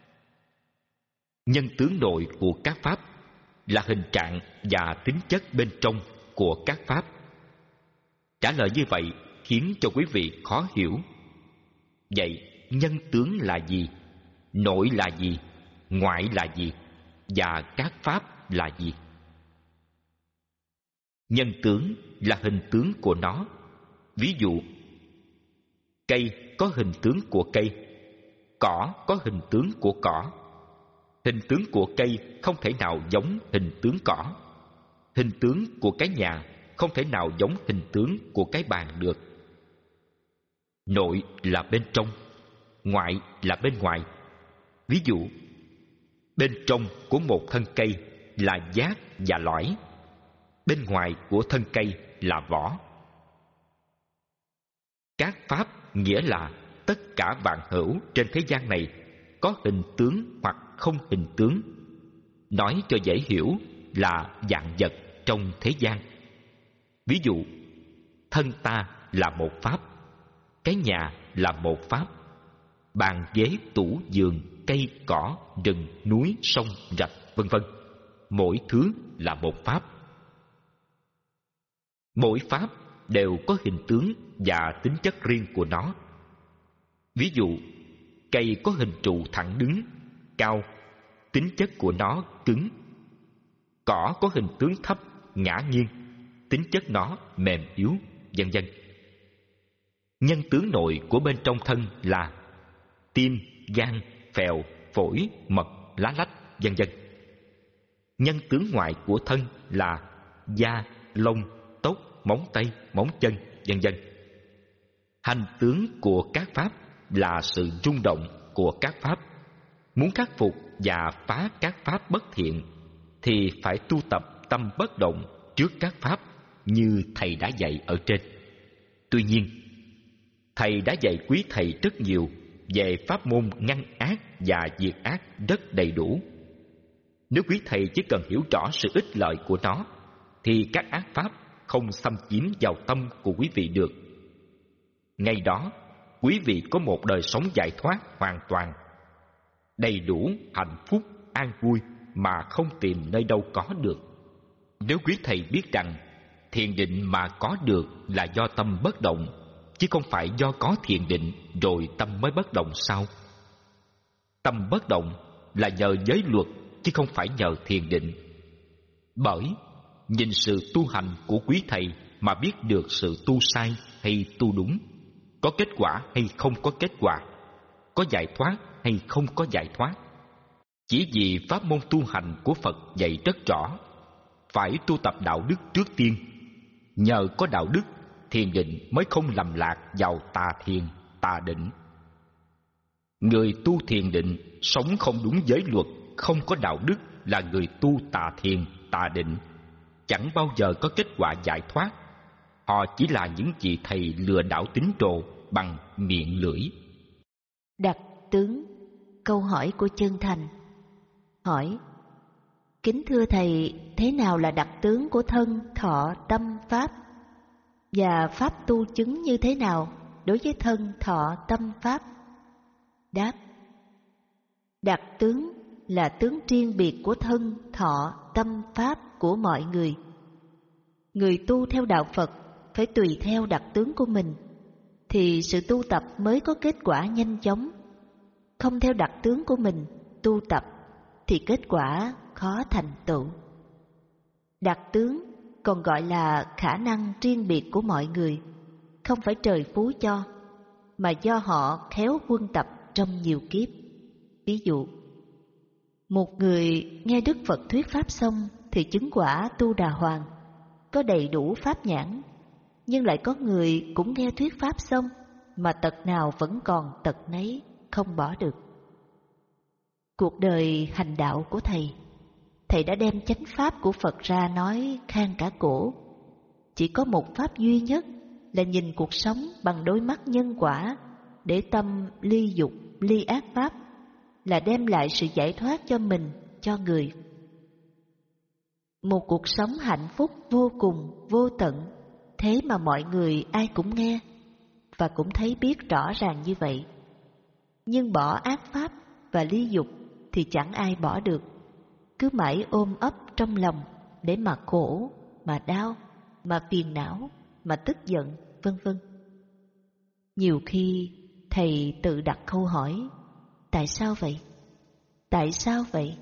nhân tướng nội của các pháp là hình trạng và tính chất bên trong của các pháp. Trả lời như vậy khiến cho quý vị khó hiểu. Vậy nhân tướng là gì? Nội là gì? Ngoại là gì? Và các pháp là gì? Nhân tướng là hình tướng của nó. Ví dụ, cây có hình tướng của cây, cỏ có hình tướng của cỏ. Hình tướng của cây không thể nào giống hình tướng cỏ. Hình tướng của cái nhà không thể nào giống hình tướng của cái bàn được. Nội là bên trong, ngoại là bên ngoài. Ví dụ, bên trong của một thân cây là giác và lõi, bên ngoài của thân cây là vỏ. Các pháp nghĩa là tất cả vạn hữu trên thế gian này có hình tướng hoặc không hình tướng. Nói cho dễ hiểu là vạn vật trong thế gian. Ví dụ, thân ta là một pháp, cái nhà là một pháp, bàn ghế tủ giường, cây cỏ, rừng, núi, sông, rạch, vân vân. Mỗi thứ là một pháp. Mỗi pháp đều có hình tướng và tính chất riêng của nó. Ví dụ, cây có hình trụ thẳng đứng, cao, tính chất của nó cứng. Cỏ có hình tướng thấp, ngã nghiêng, tính chất nó mềm yếu, vân vân. Nhân tướng nội của bên trong thân là tim, gan, phèo, phổi, mật, lá lách, vân vân. Nhân tướng ngoại của thân là da, lông, tóc, móng tay, móng chân, vân vân. Hành tướng của các pháp là sự rung động của các pháp. Muốn khắc phục và phá các pháp bất thiện thì phải tu tập tâm bất động trước các pháp như thầy đã dạy ở trên. Tuy nhiên, thầy đã dạy quý thầy rất nhiều về pháp môn ngăn ác và diệt ác rất đầy đủ. Nếu quý thầy chỉ cần hiểu rõ sự ích lợi của nó thì các ác pháp không xâm chiếm vào tâm của quý vị được. Ngay đó, quý vị có một đời sống giải thoát hoàn toàn, đầy đủ hạnh phúc, an vui mà không tìm nơi đâu có được. Nếu quý thầy biết rằng thiền định mà có được là do tâm bất động, chứ không phải do có thiền định rồi tâm mới bất động sao? Tâm bất động là nhờ giới luật chứ không phải nhờ thiền định. Bởi nhìn sự tu hành của quý thầy mà biết được sự tu sai hay tu đúng, có kết quả hay không có kết quả, có giải thoát hay không có giải thoát. Chỉ vì pháp môn tu hành của Phật dạy rất rõ, phải tu tập đạo đức trước tiên. Nhờ có đạo đức, thiền định mới không lầm lạc vào tà thiền, tà định. Người tu thiền định sống không đúng giới luật, không có đạo đức là người tu tà thiền, tà định, chẳng bao giờ có kết quả giải thoát. Họ chỉ là những vị thầy lừa đảo tín đồ bằng miệng lưỡi. Đặc tướng. Câu hỏi của Chân Thành. Hỏi: kính thưa thầy, thế nào là đặc tướng của thân, thọ, tâm, pháp? Và pháp tu chứng như thế nào đối với thân, thọ, tâm, pháp? Đáp: đặc tướng là tướng riêng biệt của thân, thọ, tâm, pháp của mọi người. Người tu theo đạo Phật phải tùy theo đặc tướng của mình, thì sự tu tập mới có kết quả nhanh chóng. Không theo đặc tướng của mình tu tập thì kết quả khó thành tựu. Đặc tướng còn gọi là khả năng riêng biệt của mọi người, không phải trời phú cho, mà do họ khéo huân tập trong nhiều kiếp. Ví dụ, một người nghe Đức Phật thuyết pháp xong thì chứng quả Tu Đà Hoàng, có đầy đủ pháp nhãn. Nhưng lại có người cũng nghe thuyết pháp xong mà tật nào vẫn còn tật nấy, không bỏ được. Cuộc đời hành đạo của thầy, thầy thầy đã đem chánh pháp của Phật ra nói khang cả cổ. Chỉ có một pháp duy nhất là nhìn cuộc sống bằng đôi mắt nhân quả, để tâm ly dục, ly ác pháp, là đem lại sự giải thoát cho mình, cho người. Một cuộc sống hạnh phúc vô cùng, vô tận, thế mà mọi người ai cũng nghe và cũng thấy biết rõ ràng như vậy. Nhưng bỏ ác pháp và ly dục thì chẳng ai bỏ được, cứ mãi ôm ấp trong lòng để mà khổ, mà đau, mà phiền não, mà tức giận, vân vân. Nhiều khi thầy tự đặt câu hỏi, tại sao vậy? Tại sao vậy?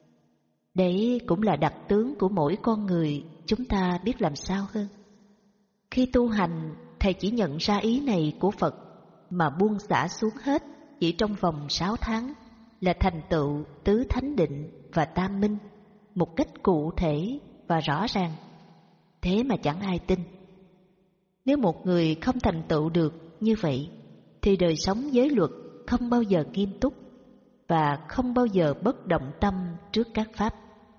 Đấy cũng là đặc tướng của mỗi con người, chúng ta biết làm sao hơn. Khi tu hành, thầy chỉ nhận ra ý này của Phật mà buông xả xuống hết chỉ trong vòng sáu tháng, là thành tựu tứ thánh định và tam minh một cách cụ thể và rõ ràng. Thế mà chẳng ai tin. Nếu một người không thành tựu được như vậy, thì đời sống giới luật không bao giờ nghiêm túc và không bao giờ bất động tâm trước các pháp.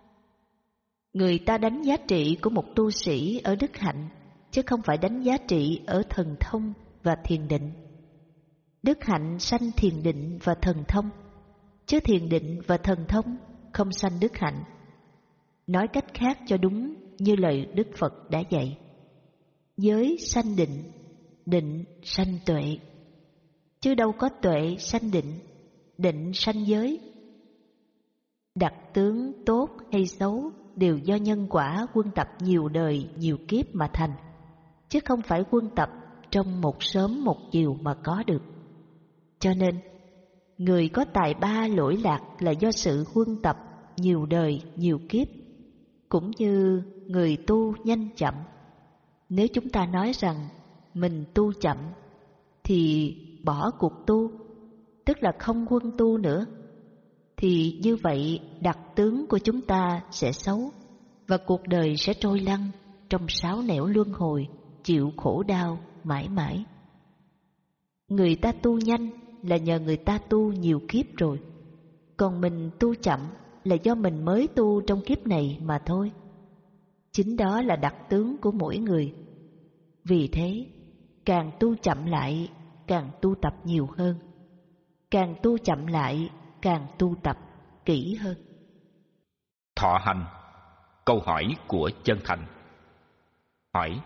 Người ta đánh giá trị của một tu sĩ ở đức hạnh, chứ không phải đánh giá trị ở thần thông và thiền định. Đức hạnh sanh thiền định và thần thông, chứ thiền định và thần thông không sanh đức hạnh. Nói cách khác cho đúng như lời Đức Phật đã dạy: giới sanh định, định sanh tuệ, chứ đâu có tuệ sanh định, định sanh giới. Đặc tướng tốt hay xấu đều do nhân quả quân tập nhiều đời nhiều kiếp mà thành, chứ không phải quân tập trong một sớm một chiều mà có được. Cho nên người có tài ba lỗi lạc là do sự huân tập nhiều đời nhiều kiếp, cũng như người tu nhanh chậm. Nếu chúng ta nói rằng mình tu chậm thì bỏ cuộc tu, tức là không huân tu nữa, thì như vậy đặc tướng của chúng ta sẽ xấu và cuộc đời sẽ trôi lăn trong sáu nẻo luân hồi, chịu khổ đau mãi mãi. Người ta tu nhanh là nhờ người ta tu nhiều kiếp rồi, còn mình tu chậm là do mình mới tu trong kiếp này mà thôi. Chính đó là đặc tướng của mỗi người. Vì thế, càng tu chậm lại, càng tu tập nhiều hơn. Càng tu chậm lại, càng tu tập kỹ hơn. Thọ hành. Câu hỏi của Chân Thành. Hỏi: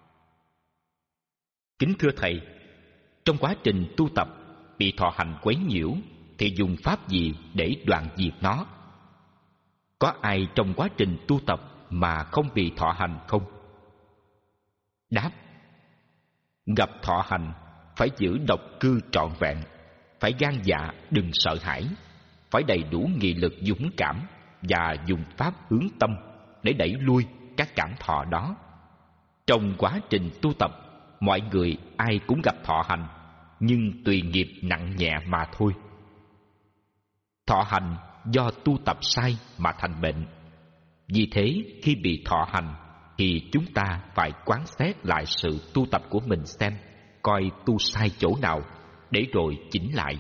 kính thưa thầy, trong quá trình tu tập bị thọ hành quấy nhiễu thì dùng pháp gì để đoạn diệt nó? Có ai trong quá trình tu tập mà không bị thọ hành không? Đáp: gặp thọ hành phải giữ độc cư trọn vẹn, phải gan dạ đừng sợ hãi, phải đầy đủ nghị lực dũng cảm và dùng pháp hướng tâm để đẩy lui các cảm thọ đó. Trong quá trình tu tập, mọi người ai cũng gặp thọ hành, nhưng tùy nghiệp nặng nhẹ mà thôi. Thọ hành do tu tập sai mà thành bệnh. Vì thế khi bị thọ hành thì chúng ta phải quán xét lại sự tu tập của mình xem coi tu sai chỗ nào để rồi chỉnh lại.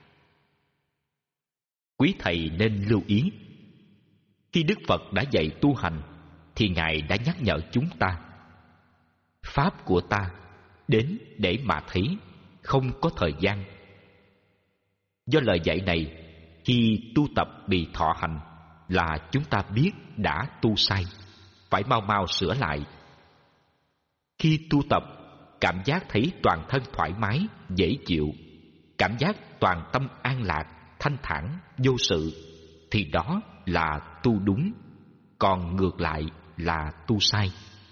Quý thầy nên lưu ý, khi Đức Phật đã dạy tu hành thì Ngài đã nhắc nhở chúng ta: pháp của ta đến để mà thấy, không có thời gian. Do lời dạy này, khi tu tập bị thọ hành là chúng ta biết đã tu sai, phải mau mau sửa lại. Khi tu tập, cảm giác thấy toàn thân thoải mái, dễ chịu, cảm giác toàn tâm an lạc, thanh thản, vô sự, thì đó là tu đúng, còn ngược lại là tu sai.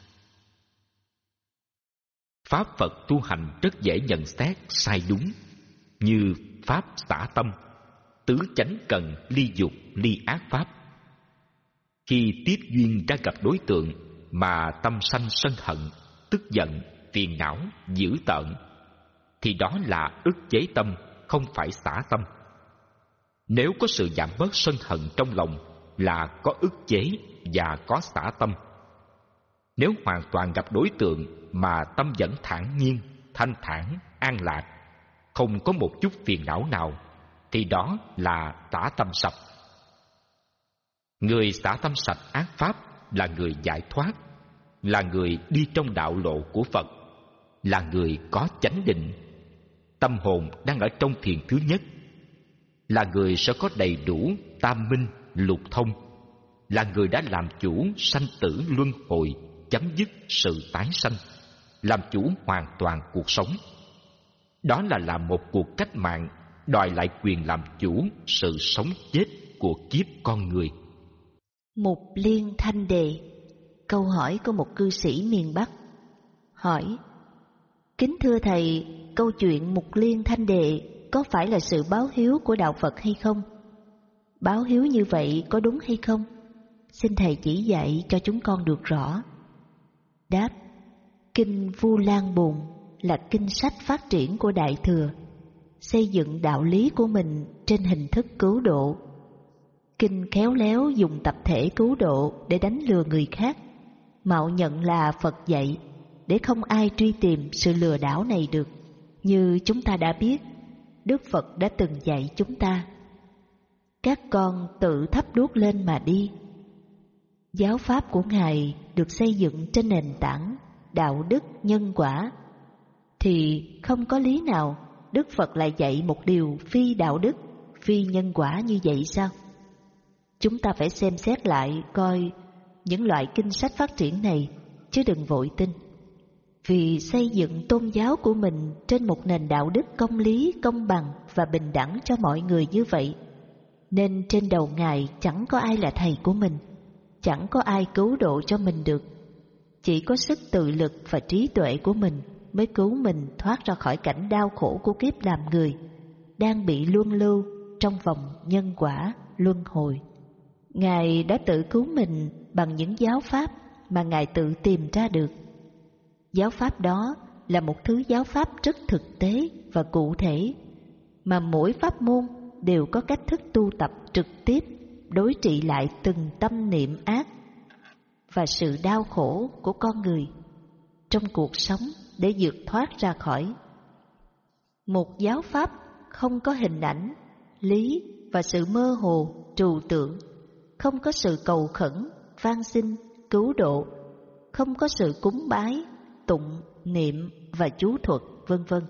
Pháp Phật tu hành rất dễ nhận xét sai đúng, như pháp xả tâm, tứ chánh cần ly dục ly ác pháp. Khi tiếp duyên ra gặp đối tượng mà tâm sanh sân hận, tức giận, phiền não, dữ tợn, thì đó là ức chế tâm, không phải xả tâm. Nếu có sự giảm bớt sân hận trong lòng là có ức chế và có xả tâm. Nếu hoàn toàn gặp đối tượng mà tâm vẫn thản nhiên, thanh thản, an lạc, không có một chút phiền não nào, thì đó là xả tâm sạch. Người xả tâm sạch ác pháp là người giải thoát, là người đi trong đạo lộ của Phật, là người có chánh định. Tâm hồn đang ở trong thiền thứ nhất, là người sẽ có đầy đủ tam minh lục thông, là người đã làm chủ sanh tử luân hồi, chấm dứt sự tái sanh, làm chủ hoàn toàn cuộc sống. Đó là làm một cuộc cách mạng, đòi lại quyền làm chủ sự sống chết của kiếp con người. Mục Liên Thanh Đề. Câu hỏi của một cư sĩ miền Bắc. Hỏi: kính thưa thầy, câu chuyện Mục Liên Thanh Đề có phải là sự báo hiếu của đạo Phật hay không? Báo hiếu như vậy có đúng hay không? Xin thầy chỉ dạy cho chúng con được rõ. Đáp: Kinh Vu Lan Bồn là kinh sách phát triển của Đại Thừa, xây dựng đạo lý của mình trên hình thức cứu độ. Kinh khéo léo dùng tập thể cứu độ để đánh lừa người khác, mạo nhận là Phật dạy, để không ai truy tìm sự lừa đảo này được. Như chúng ta đã biết, Đức Phật đã từng dạy chúng ta: các con tự thắp đuốc lên mà đi. Giáo pháp của Ngài được xây dựng trên nền tảng đạo đức nhân quả, thì không có lý nào Đức Phật lại dạy một điều phi đạo đức, phi nhân quả như vậy sao? Chúng ta phải xem xét lại coi những loại kinh sách phát triển này, chứ đừng vội tin. Vì xây dựng tôn giáo của mình trên một nền đạo đức công lý, công bằng và bình đẳng cho mọi người như vậy, nên trên đầu Ngài chẳng có ai là thầy của mình, chẳng có ai cứu độ cho mình được. Chỉ có sức tự lực và trí tuệ của mình mới cứu mình thoát ra khỏi cảnh đau khổ của kiếp làm người, đang bị luân lưu trong vòng nhân quả luân hồi. Ngài đã tự cứu mình bằng những giáo pháp mà Ngài tự tìm ra được. Giáo pháp đó là một thứ giáo pháp rất thực tế và cụ thể, mà mỗi pháp môn đều có cách thức tu tập trực tiếp đối trị lại từng tâm niệm ác và sự đau khổ của con người trong cuộc sống để vượt thoát ra khỏi. Một giáo pháp không có hình ảnh, lý và sự mơ hồ, trừu tượng, không có sự cầu khẩn, van xin, cứu độ, không có sự cúng bái, tụng, niệm và chú thuật, vân vân.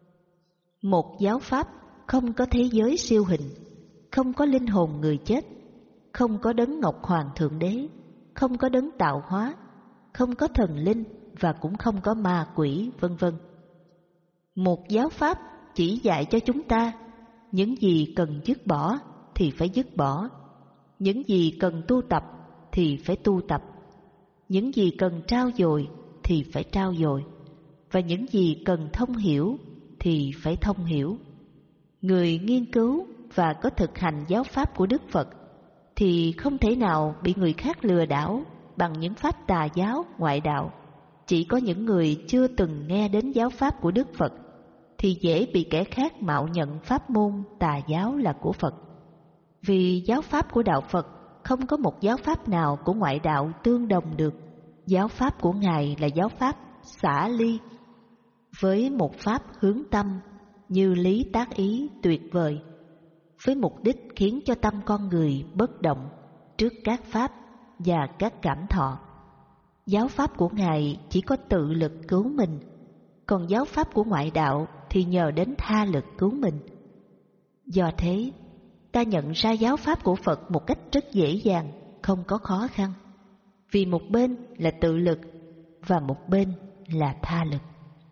Một giáo pháp không có thế giới siêu hình, không có linh hồn người chết, không có đấng Ngọc Hoàng Thượng Đế, không có đấng tạo hóa, không có thần linh và cũng không có ma quỷ, vân vân. Một giáo pháp chỉ dạy cho chúng ta những gì cần dứt bỏ thì phải dứt bỏ, những gì cần tu tập thì phải tu tập, những gì cần trau dồi thì phải trau dồi, và những gì cần thông hiểu thì phải thông hiểu. Người nghiên cứu và có thực hành giáo pháp của Đức Phật thì không thể nào bị người khác lừa đảo bằng những pháp tà giáo ngoại đạo. Chỉ có những người chưa từng nghe đến giáo pháp của Đức Phật thì dễ bị kẻ khác mạo nhận pháp môn tà giáo là của Phật. Vì giáo pháp của đạo Phật không có một giáo pháp nào của ngoại đạo tương đồng được. Giáo pháp của Ngài là giáo pháp xả ly, với một pháp hướng tâm như lý tác ý tuyệt vời, với mục đích khiến cho tâm con người bất động trước các pháp và các cảm thọ. Giáo pháp của Ngài chỉ có tự lực cứu mình, còn giáo pháp của ngoại đạo thì nhờ đến tha lực cứu mình. Do thế, ta nhận ra giáo pháp của Phật một cách rất dễ dàng, không có khó khăn, vì một bên là tự lực và một bên là tha lực.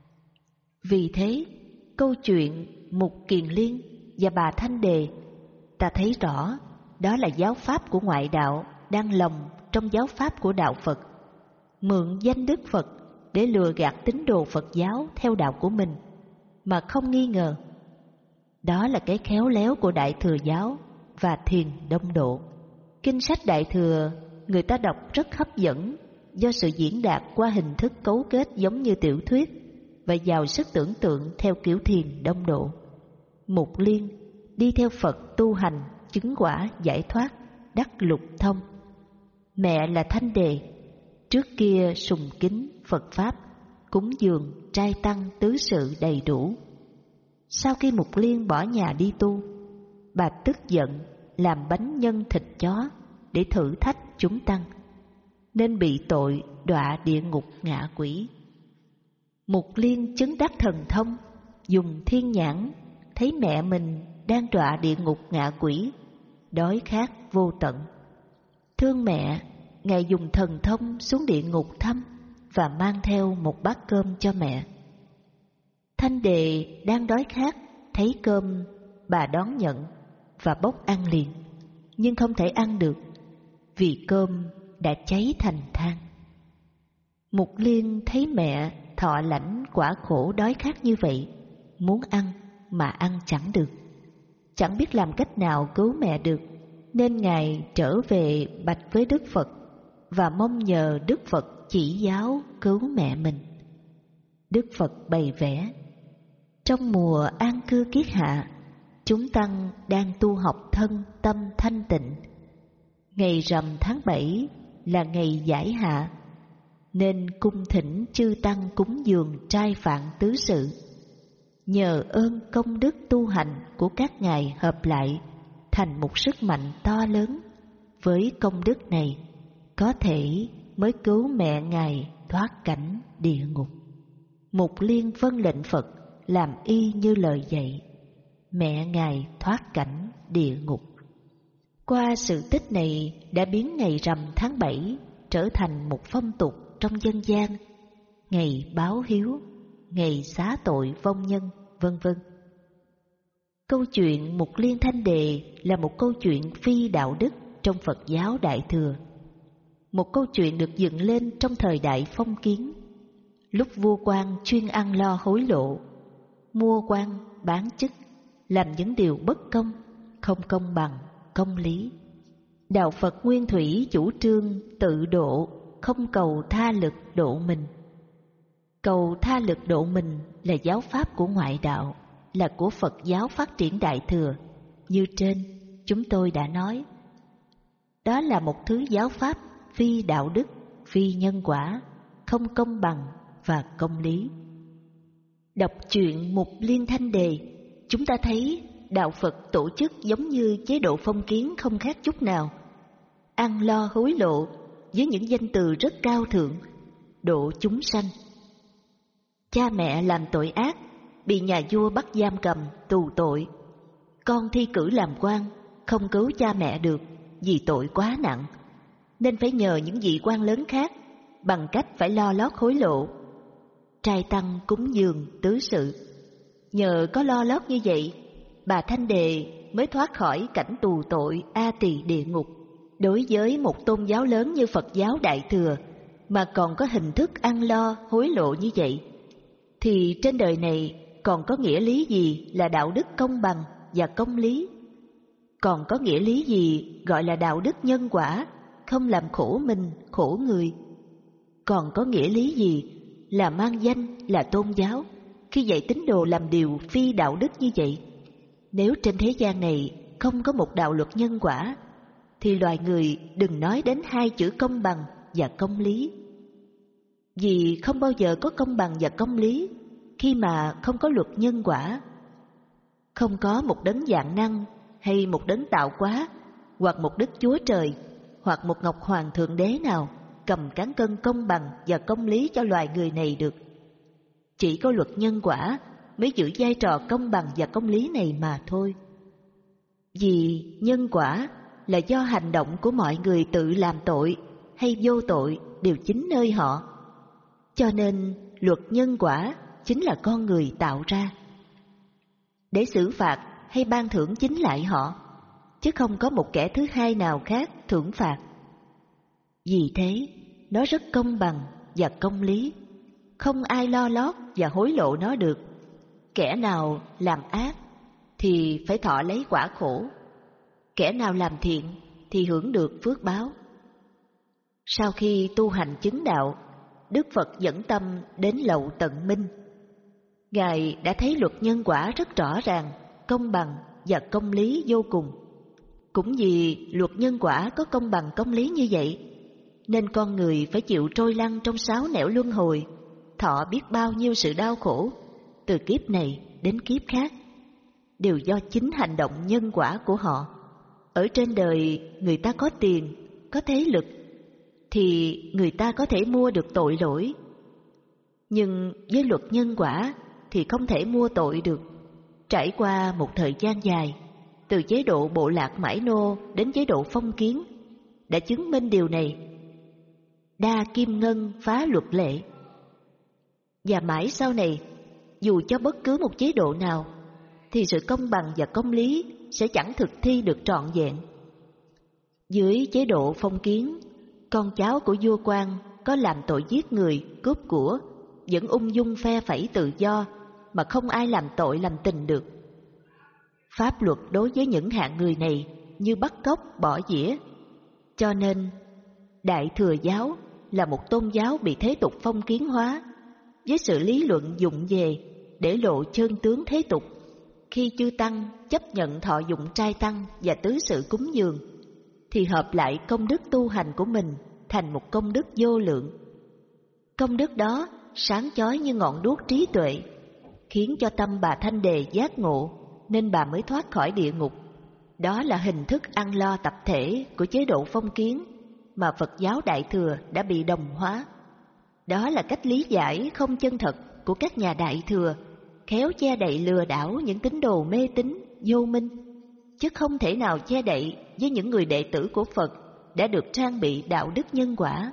Vì thế, câu chuyện Mục Kiền Liên và bà Thanh Đề, ta thấy rõ đó là giáo pháp của ngoại đạo đang lồng trong giáo pháp của đạo Phật, mượn danh Đức Phật để lừa gạt tín đồ Phật giáo theo đạo của mình mà không nghi ngờ. Đó là cái khéo léo của Đại Thừa giáo và Thiền Đông Độ. Kinh sách Đại Thừa người ta đọc rất hấp dẫn do sự diễn đạt qua hình thức cấu kết giống như tiểu thuyết và giàu sức tưởng tượng theo kiểu Thiền Đông Độ. Mục Liên đi theo Phật tu hành, chứng quả giải thoát, đắc lục thông. Mẹ là Thanh Đề, trước kia sùng kính Phật Pháp, cúng dường, trai tăng tứ sự đầy đủ. Sau khi Mục Liên bỏ nhà đi tu, bà tức giận làm bánh nhân thịt chó, để thử thách chúng tăng, nên bị tội đọa địa ngục ngạ quỷ. Mục Liên chứng đắc thần thông, dùng thiên nhãn thấy mẹ mình đang đọa địa ngục ngạ quỷ, đói khát vô tận. Thương mẹ, Ngài dùng thần thông xuống địa ngục thăm và mang theo một bát cơm cho mẹ. Thanh Đề đang đói khát, thấy cơm, bà đón nhận và bốc ăn liền, nhưng không thể ăn được vì cơm đã cháy thành than. Mục Liên thấy mẹ thọ lãnh quả khổ đói khát như vậy, muốn ăn mà ăn chẳng được, chẳng biết làm cách nào cứu mẹ được, nên Ngài trở về bạch với Đức Phật và mong nhờ Đức Phật chỉ giáo cứu mẹ mình. Đức Phật bày vẽ, trong mùa an cư kiết hạ, chúng tăng đang tu học thân tâm thanh tịnh. Ngày rằm tháng bảy là ngày giải hạ, nên cung thỉnh chư tăng cúng dường trai phạn tứ sự. Nhờ ơn công đức tu hành của các ngài hợp lại thành một sức mạnh to lớn, với công đức này có thể mới cứu mẹ ngài thoát cảnh địa ngục. Mục Liên vâng lệnh Phật, làm y như lời dạy, mẹ ngài thoát cảnh địa ngục. Qua sự tích này đã biến ngày rằm tháng bảy trở thành một phong tục trong dân gian, ngày báo hiếu, ngày xá tội vong nhân, vân vân. Câu chuyện Mục Liên Thanh Đề là một câu chuyện phi đạo đức trong Phật giáo Đại Thừa. Một câu chuyện được dựng lên trong thời đại phong kiến, lúc vua quan chuyên ăn lo hối lộ, mua quan bán chức, làm những điều bất công, không công bằng, công lý. Đạo Phật Nguyên Thủy chủ trương tự độ, không cầu tha lực độ mình. Cầu tha lực độ mình là giáo pháp của ngoại đạo, là của Phật giáo phát triển Đại Thừa. Như trên chúng tôi đã nói, đó là một thứ giáo pháp phi đạo đức, phi nhân quả, không công bằng và công lý. Đọc truyện Mục Liên Thanh Đề, chúng ta thấy đạo Phật tổ chức giống như chế độ phong kiến không khác chút nào. Ăn lo hối lộ với những danh từ rất cao thượng, độ chúng sanh. Cha mẹ làm tội ác, bị nhà vua bắt giam cầm, tù tội. Con thi cử làm quan, không cứu cha mẹ được vì tội quá nặng, nên phải nhờ những vị quan lớn khác bằng cách phải lo lót hối lộ. Trai tăng cúng dường tứ sự. Nhờ có lo lót như vậy, bà Thanh Đề mới thoát khỏi cảnh tù tội A Tỳ địa ngục. Đối với một tôn giáo lớn như Phật giáo Đại Thừa mà còn có hình thức ăn lo hối lộ như vậy, thì trên đời này còn có nghĩa lý gì là đạo đức công bằng và công lý? Còn có nghĩa lý gì gọi là đạo đức nhân quả, không làm khổ mình, khổ người? Còn có nghĩa lý gì là mang danh là tôn giáo khi dạy tín đồ làm điều phi đạo đức như vậy? Nếu trên thế gian này không có một đạo luật nhân quả, thì loài người đừng nói đến hai chữ công bằng và công lý. Vì không bao giờ có công bằng và công lý khi mà không có luật nhân quả. Không có một đấng vạn năng hay một đấng tạo hóa, hoặc một Đức Chúa Trời, hoặc một Ngọc Hoàng Thượng Đế nào cầm cán cân công bằng và công lý cho loài người này được. Chỉ có luật nhân quả mới giữ vai trò công bằng và công lý này mà thôi. Vì nhân quả là do hành động của mọi người tự làm tội hay vô tội đều chính nơi họ, cho nên luật nhân quả chính là con người tạo ra để xử phạt hay ban thưởng chính lại họ, chứ không có một kẻ thứ hai nào khác thưởng phạt. Vì thế, nó rất công bằng và công lý, không ai lo lót và hối lộ nó được. Kẻ nào làm ác thì phải thọ lấy quả khổ, kẻ nào làm thiện thì hưởng được phước báo. Sau khi tu hành chứng đạo, Đức Phật dẫn tâm đến lậu tận minh. Ngài đã thấy luật nhân quả rất rõ ràng, công bằng và công lý vô cùng. Cũng vì luật nhân quả có công bằng công lý như vậy, nên con người phải chịu trôi lăn trong sáu nẻo luân hồi, thọ biết bao nhiêu sự đau khổ, từ kiếp này đến kiếp khác, đều do chính hành động nhân quả của họ. Ở trên đời người ta có tiền, có thế lực, thì người ta có thể mua được tội lỗi. Nhưng với luật nhân quả thì không thể mua tội được. Trải qua một thời gian dài, từ chế độ bộ lạc mãi nô đến chế độ phong kiến, đã chứng minh điều này. Đa kim ngân phá luật lệ. Và mãi sau này, dù cho bất cứ một chế độ nào, thì sự công bằng và công lý sẽ chẳng thực thi được trọn vẹn. Dưới chế độ phong kiến, con cháu của vua quan có làm tội giết người, cướp của, vẫn ung dung phe phẩy tự do mà không ai làm tội làm tình được. Pháp luật đối với những hạng người này như bắt cóc, bỏ dĩa. Cho nên, Đại Thừa giáo là một tôn giáo bị thế tục phong kiến hóa, với sự lý luận dụng về để lộ chân tướng thế tục. Khi chư tăng chấp nhận thọ dụng trai tăng và tứ sự cúng dường, thì hợp lại công đức tu hành của mình thành một công đức vô lượng. Công đức đó sáng chói như ngọn đuốc trí tuệ, khiến cho tâm bà Thanh Đề giác ngộ, nên bà mới thoát khỏi địa ngục. Đó là hình thức ăn lo tập thể của chế độ phong kiến mà Phật giáo Đại Thừa đã bị đồng hóa. Đó là cách lý giải không chân thật của các nhà Đại Thừa, khéo che đậy lừa đảo những tín đồ mê tín, vô minh, chứ không thể nào che đậy với những người đệ tử của Phật đã được trang bị đạo đức nhân quả.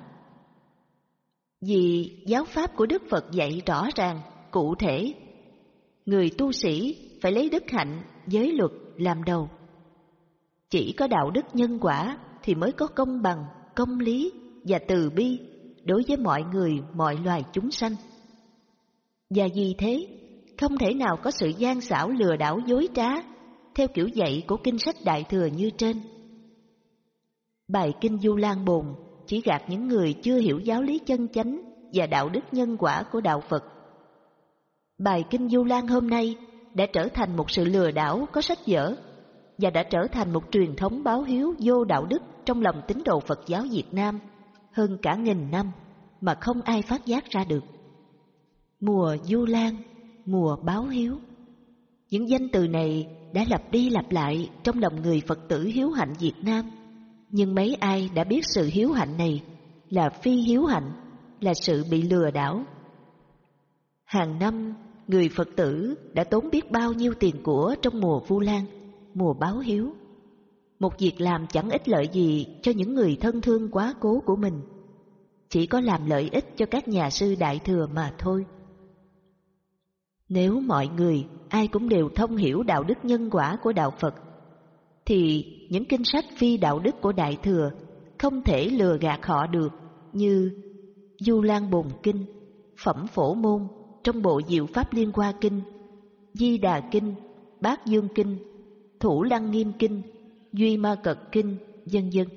Vì giáo pháp của Đức Phật dạy rõ ràng, cụ thể, người tu sĩ phải lấy đức hạnh, giới luật làm đầu. Chỉ có đạo đức nhân quả thì mới có công bằng, công lý và từ bi đối với mọi người, mọi loài chúng sanh. Và vì thế, không thể nào có sự gian xảo lừa đảo dối trá theo kiểu dạy của kinh sách Đại Thừa như trên. Bài kinh Du Lan Bồn chỉ gạt những người chưa hiểu giáo lý chân chánh và đạo đức nhân quả của đạo Phật. Bài kinh Du Lan hôm nay đã trở thành một sự lừa đảo có sách vở và đã trở thành một truyền thống báo hiếu vô đạo đức trong lòng tín đồ Phật giáo Việt Nam hơn cả nghìn năm mà không ai phát giác ra được. Mùa Du Lan, mùa báo hiếu, những danh từ này đã lặp đi lặp lại trong lòng người Phật tử hiếu hạnh Việt Nam, nhưng mấy ai đã biết sự hiếu hạnh này là phi hiếu hạnh, là sự bị lừa đảo. Hàng năm, người Phật tử đã tốn biết bao nhiêu tiền của trong mùa Vu Lan, mùa báo hiếu. Một việc làm chẳng ích lợi gì cho những người thân thương quá cố của mình, chỉ có làm lợi ích cho các nhà sư Đại Thừa mà thôi. Nếu mọi người ai cũng đều thông hiểu đạo đức nhân quả của đạo Phật, thì những kinh sách phi đạo đức của Đại Thừa không thể lừa gạt họ được, như Du Lan Bồn Kinh, Phẩm Phổ Môn trong bộ Diệu Pháp Liên Hoa Kinh, Di Đà Kinh, Bát Dương Kinh, Thủ Lăng Nghiêm Kinh, Duy Ma Cật Kinh, vân vân.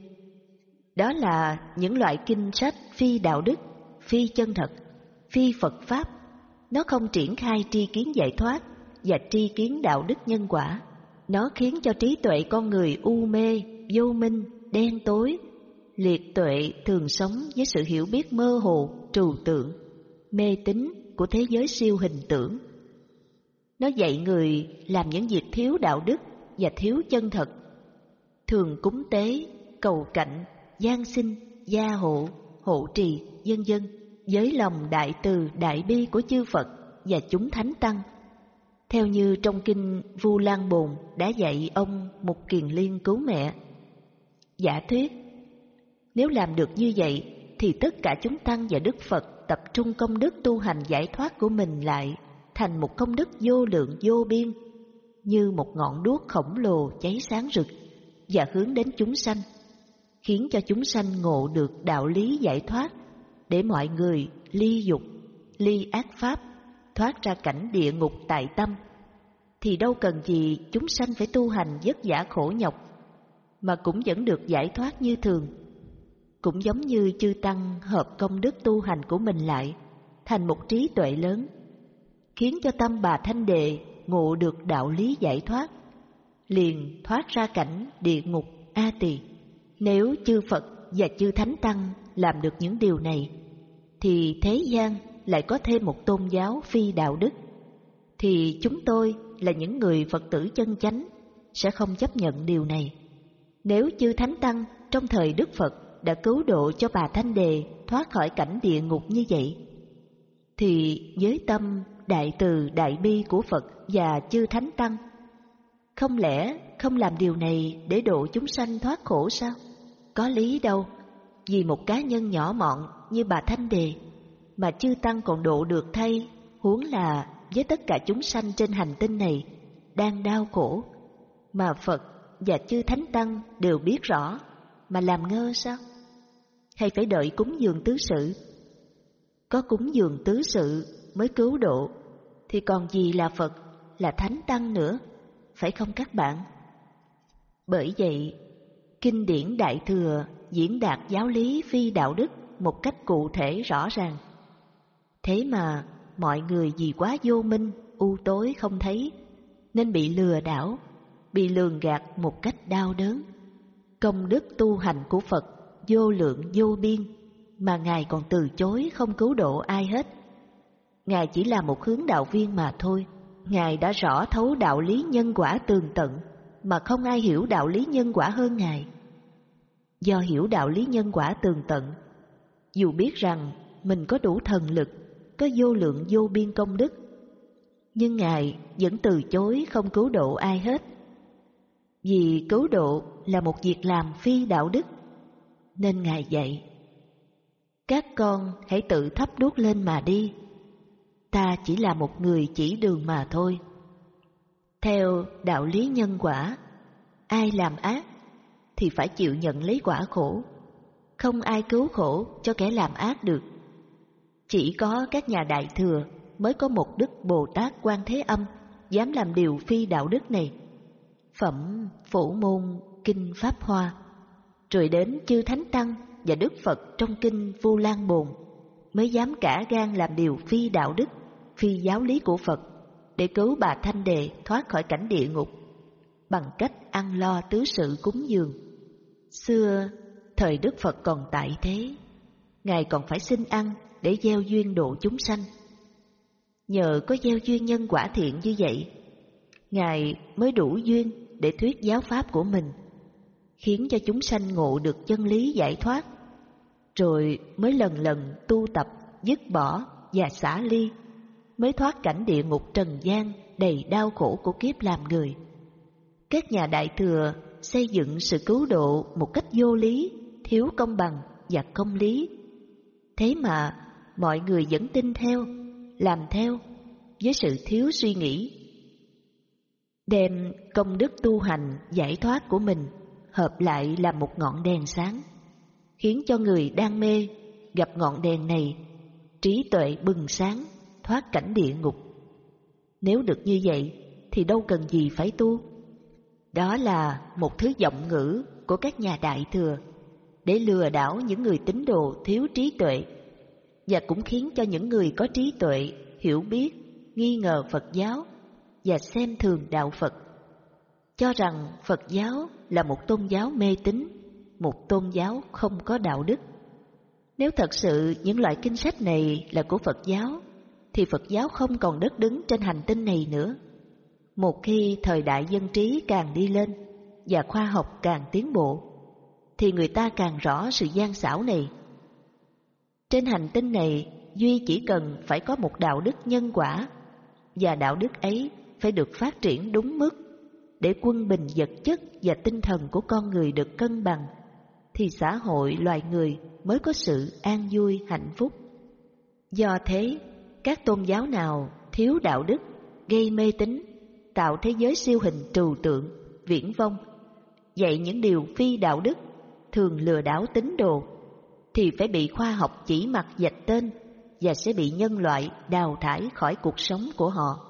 Đó là những loại kinh sách phi đạo đức, phi chân thật, phi Phật Pháp. Nó không triển khai tri kiến giải thoát và tri kiến đạo đức nhân quả. Nó khiến cho trí tuệ con người u mê, vô minh, đen tối. Liệt tuệ thường sống với sự hiểu biết mơ hồ, trừu tượng, mê tín của thế giới siêu hình tượng. Nó dạy người làm những việc thiếu đạo đức và thiếu chân thật, thường cúng tế, cầu cạnh, gian sinh, gia hộ, hộ trì, vân vân, với lòng đại từ đại bi của chư Phật và chúng thánh tăng, theo như trong kinh Vu Lan Bồn đã dạy ông Mục Kiền Liên cứu mẹ. Giả thuyết, nếu làm được như vậy thì tất cả chúng tăng và Đức Phật tập trung công đức tu hành giải thoát của mình lại thành một công đức vô lượng vô biên, như một ngọn đuốc khổng lồ cháy sáng rực và hướng đến chúng sanh, khiến cho chúng sanh ngộ được đạo lý giải thoát, để mọi người ly dục, ly ác pháp, thoát ra cảnh địa ngục tại tâm. Thì đâu cần gì chúng sanh phải tu hành vất vả khổ nhọc, mà cũng vẫn được giải thoát như thường. Cũng giống như chư tăng hợp công đức tu hành của mình lại thành một trí tuệ lớn, khiến cho tâm bà Thanh Đề ngộ được đạo lý giải thoát, liền thoát ra cảnh địa ngục A Tỳ. Nếu chư Phật và chư Thánh Tăng làm được những điều này, thì thế gian lại có thêm một tôn giáo phi đạo đức. Thì chúng tôi là những người Phật tử chân chánh sẽ không chấp nhận điều này. Nếu chư Thánh Tăng trong thời Đức Phật đã cứu độ cho bà Thanh Đề thoát khỏi cảnh địa ngục như vậy, thì với tâm đại từ đại bi của Phật và chư Thánh Tăng, không lẽ không làm điều này để độ chúng sanh thoát khổ sao? Có lý đâu, vì một cá nhân nhỏ mọn như bà Thanh Đề mà chư Tăng còn độ được thay, huống là với tất cả chúng sanh trên hành tinh này đang đau khổ, mà Phật và chư Thánh Tăng đều biết rõ, mà làm ngơ sao? Hay phải đợi cúng dường tứ sự? Có cúng dường tứ sự mới cứu độ, thì còn gì là Phật, là Thánh Tăng nữa, phải không các bạn? Bởi vậy, kinh điển Đại Thừa diễn đạt giáo lý phi đạo đức một cách cụ thể rõ ràng. Thế mà mọi người vì quá vô minh, u tối không thấy, nên bị lừa đảo, bị lường gạt một cách đau đớn. Công đức tu hành của Phật vô lượng vô biên, mà Ngài còn từ chối không cứu độ ai hết. Ngài chỉ là một hướng đạo viên mà thôi. Ngài đã rõ thấu đạo lý nhân quả tường tận, mà không ai hiểu đạo lý nhân quả hơn Ngài. Do hiểu đạo lý nhân quả tường tận, dù biết rằng mình có đủ thần lực, có vô lượng vô biên công đức, nhưng Ngài vẫn từ chối không cứu độ ai hết. Vì cứu độ là một việc làm phi đạo đức, nên Ngài dạy: các con hãy tự thắp đuốc lên mà đi, ta chỉ là một người chỉ đường mà thôi. Theo đạo lý nhân quả, ai làm ác thì phải chịu nhận lấy quả khổ, không ai cứu khổ cho kẻ làm ác được. Chỉ có các nhà Đại Thừa mới có một đức Bồ Tát Quan Thế Âm dám làm điều phi đạo đức này. Phẩm Phổ Môn Kinh Pháp Hoa, rồi đến chư Thánh Tăng và Đức Phật trong Kinh Vu Lan Bồn mới dám cả gan làm điều phi đạo đức, phi giáo lý của Phật để cứu bà Thanh Đề thoát khỏi cảnh địa ngục bằng cách ăn lo tứ sự cúng dường. Xưa, thời Đức Phật còn tại thế, Ngài còn phải xin ăn để gieo duyên độ chúng sanh. Nhờ có gieo duyên nhân quả thiện như vậy, Ngài mới đủ duyên để thuyết giáo pháp của mình, khiến cho chúng sanh ngộ được chân lý giải thoát, rồi mới lần lần tu tập, dứt bỏ và xả ly, mới thoát cảnh địa ngục trần gian đầy đau khổ của kiếp làm người. Các nhà Đại Thừa xây dựng sự cứu độ một cách vô lý, thiếu công bằng và công lý. Thế mà mọi người vẫn tin theo, làm theo với sự thiếu suy nghĩ, đem công đức tu hành giải thoát của mình hợp lại làm một ngọn đèn sáng, khiến cho người đang mê gặp ngọn đèn này, trí tuệ bừng sáng, thoát cảnh địa ngục. Nếu được như vậy thì đâu cần gì phải tu. Đó là một thứ giọng ngữ của các nhà Đại Thừa để lừa đảo những người tín đồ thiếu trí tuệ, và cũng khiến cho những người có trí tuệ, hiểu biết, nghi ngờ Phật giáo và xem thường đạo Phật, cho rằng Phật giáo là một tôn giáo mê tín, một tôn giáo không có đạo đức. Nếu thật sự những loại kinh sách này là của Phật giáo, thì Phật giáo không còn đất đứng trên hành tinh này nữa. Một khi thời đại dân trí càng đi lên và khoa học càng tiến bộ, thì người ta càng rõ sự gian xảo này. Trên hành tinh này, duy chỉ cần phải có một đạo đức nhân quả, và đạo đức ấy phải được phát triển đúng mức để quân bình vật chất và tinh thần của con người được cân bằng, thì xã hội loài người mới có sự an vui hạnh phúc. Do thế, các tôn giáo nào thiếu đạo đức, gây mê tín, tạo thế giới siêu hình trừu tượng, viễn vông, dạy những điều phi đạo đức, thường lừa đảo tín đồ, thì phải bị khoa học chỉ mặt vạch tên và sẽ bị nhân loại đào thải khỏi cuộc sống của họ.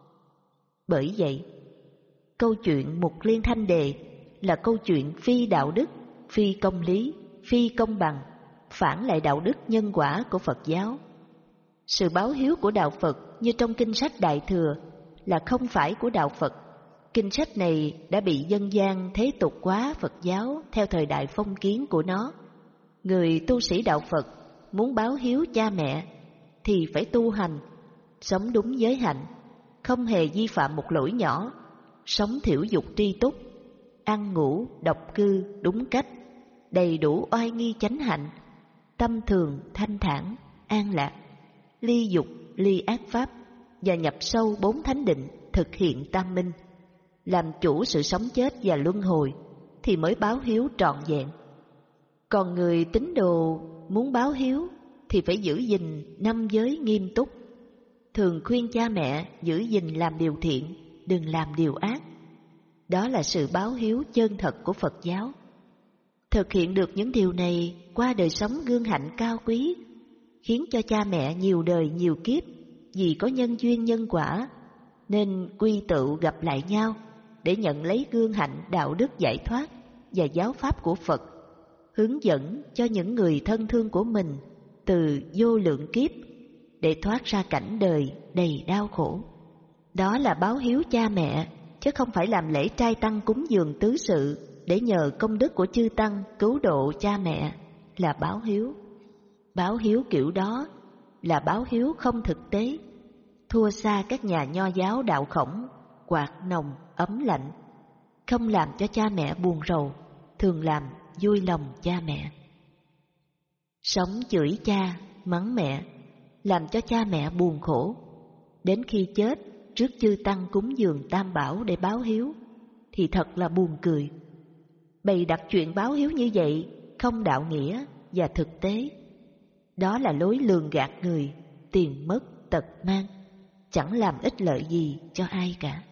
Bởi vậy, câu chuyện Mục Liên Thanh Đề là câu chuyện phi đạo đức, phi công lý, phi công bằng, phản lại đạo đức nhân quả của Phật giáo. Sự báo hiếu của đạo Phật như trong kinh sách Đại Thừa là không phải của đạo Phật. Kinh sách này đã bị dân gian thế tục hóa Phật giáo theo thời đại phong kiến của nó. Người tu sĩ đạo Phật muốn báo hiếu cha mẹ thì phải tu hành, sống đúng giới hạnh, không hề vi phạm một lỗi nhỏ, sống thiểu dục tri túc, ăn ngủ, độc cư đúng cách, đầy đủ oai nghi chánh hạnh, tâm thường thanh thản, an lạc, ly dục, ly ác pháp và nhập sâu bốn thánh định, thực hiện tam minh, làm chủ sự sống chết và luân hồi thì mới báo hiếu trọn vẹn. Còn người tín đồ muốn báo hiếu thì phải giữ gìn năm giới nghiêm túc, thường khuyên cha mẹ giữ gìn làm điều thiện, đừng làm điều ác. Đó là sự báo hiếu chân thật của Phật giáo. Thực hiện được những điều này qua đời sống gương hạnh cao quý, khiến cho cha mẹ nhiều đời nhiều kiếp vì có nhân duyên nhân quả nên quy tụ gặp lại nhau để nhận lấy gương hạnh đạo đức giải thoát và giáo pháp của Phật, hướng dẫn cho những người thân thương của mình từ vô lượng kiếp để thoát ra cảnh đời đầy đau khổ. Đó là báo hiếu cha mẹ, chứ không phải làm lễ trai tăng cúng dường tứ sự để nhờ công đức của chư tăng cứu độ cha mẹ là báo hiếu. Báo hiếu kiểu đó là báo hiếu không thực tế, thua xa các nhà nho giáo đạo khổng, quạt nồng ấm lạnh, không làm cho cha mẹ buồn rầu, thường làm vui lòng cha mẹ. Sống chửi cha, mắng mẹ, làm cho cha mẹ buồn khổ, đến khi chết trước chư tăng cúng dường tam bảo để báo hiếu thì thật là buồn cười. Bày đặt chuyện báo hiếu như vậy không đạo nghĩa và thực tế. Đó là lối lường gạt người, tiền mất tật mang, chẳng làm ích lợi gì cho ai cả.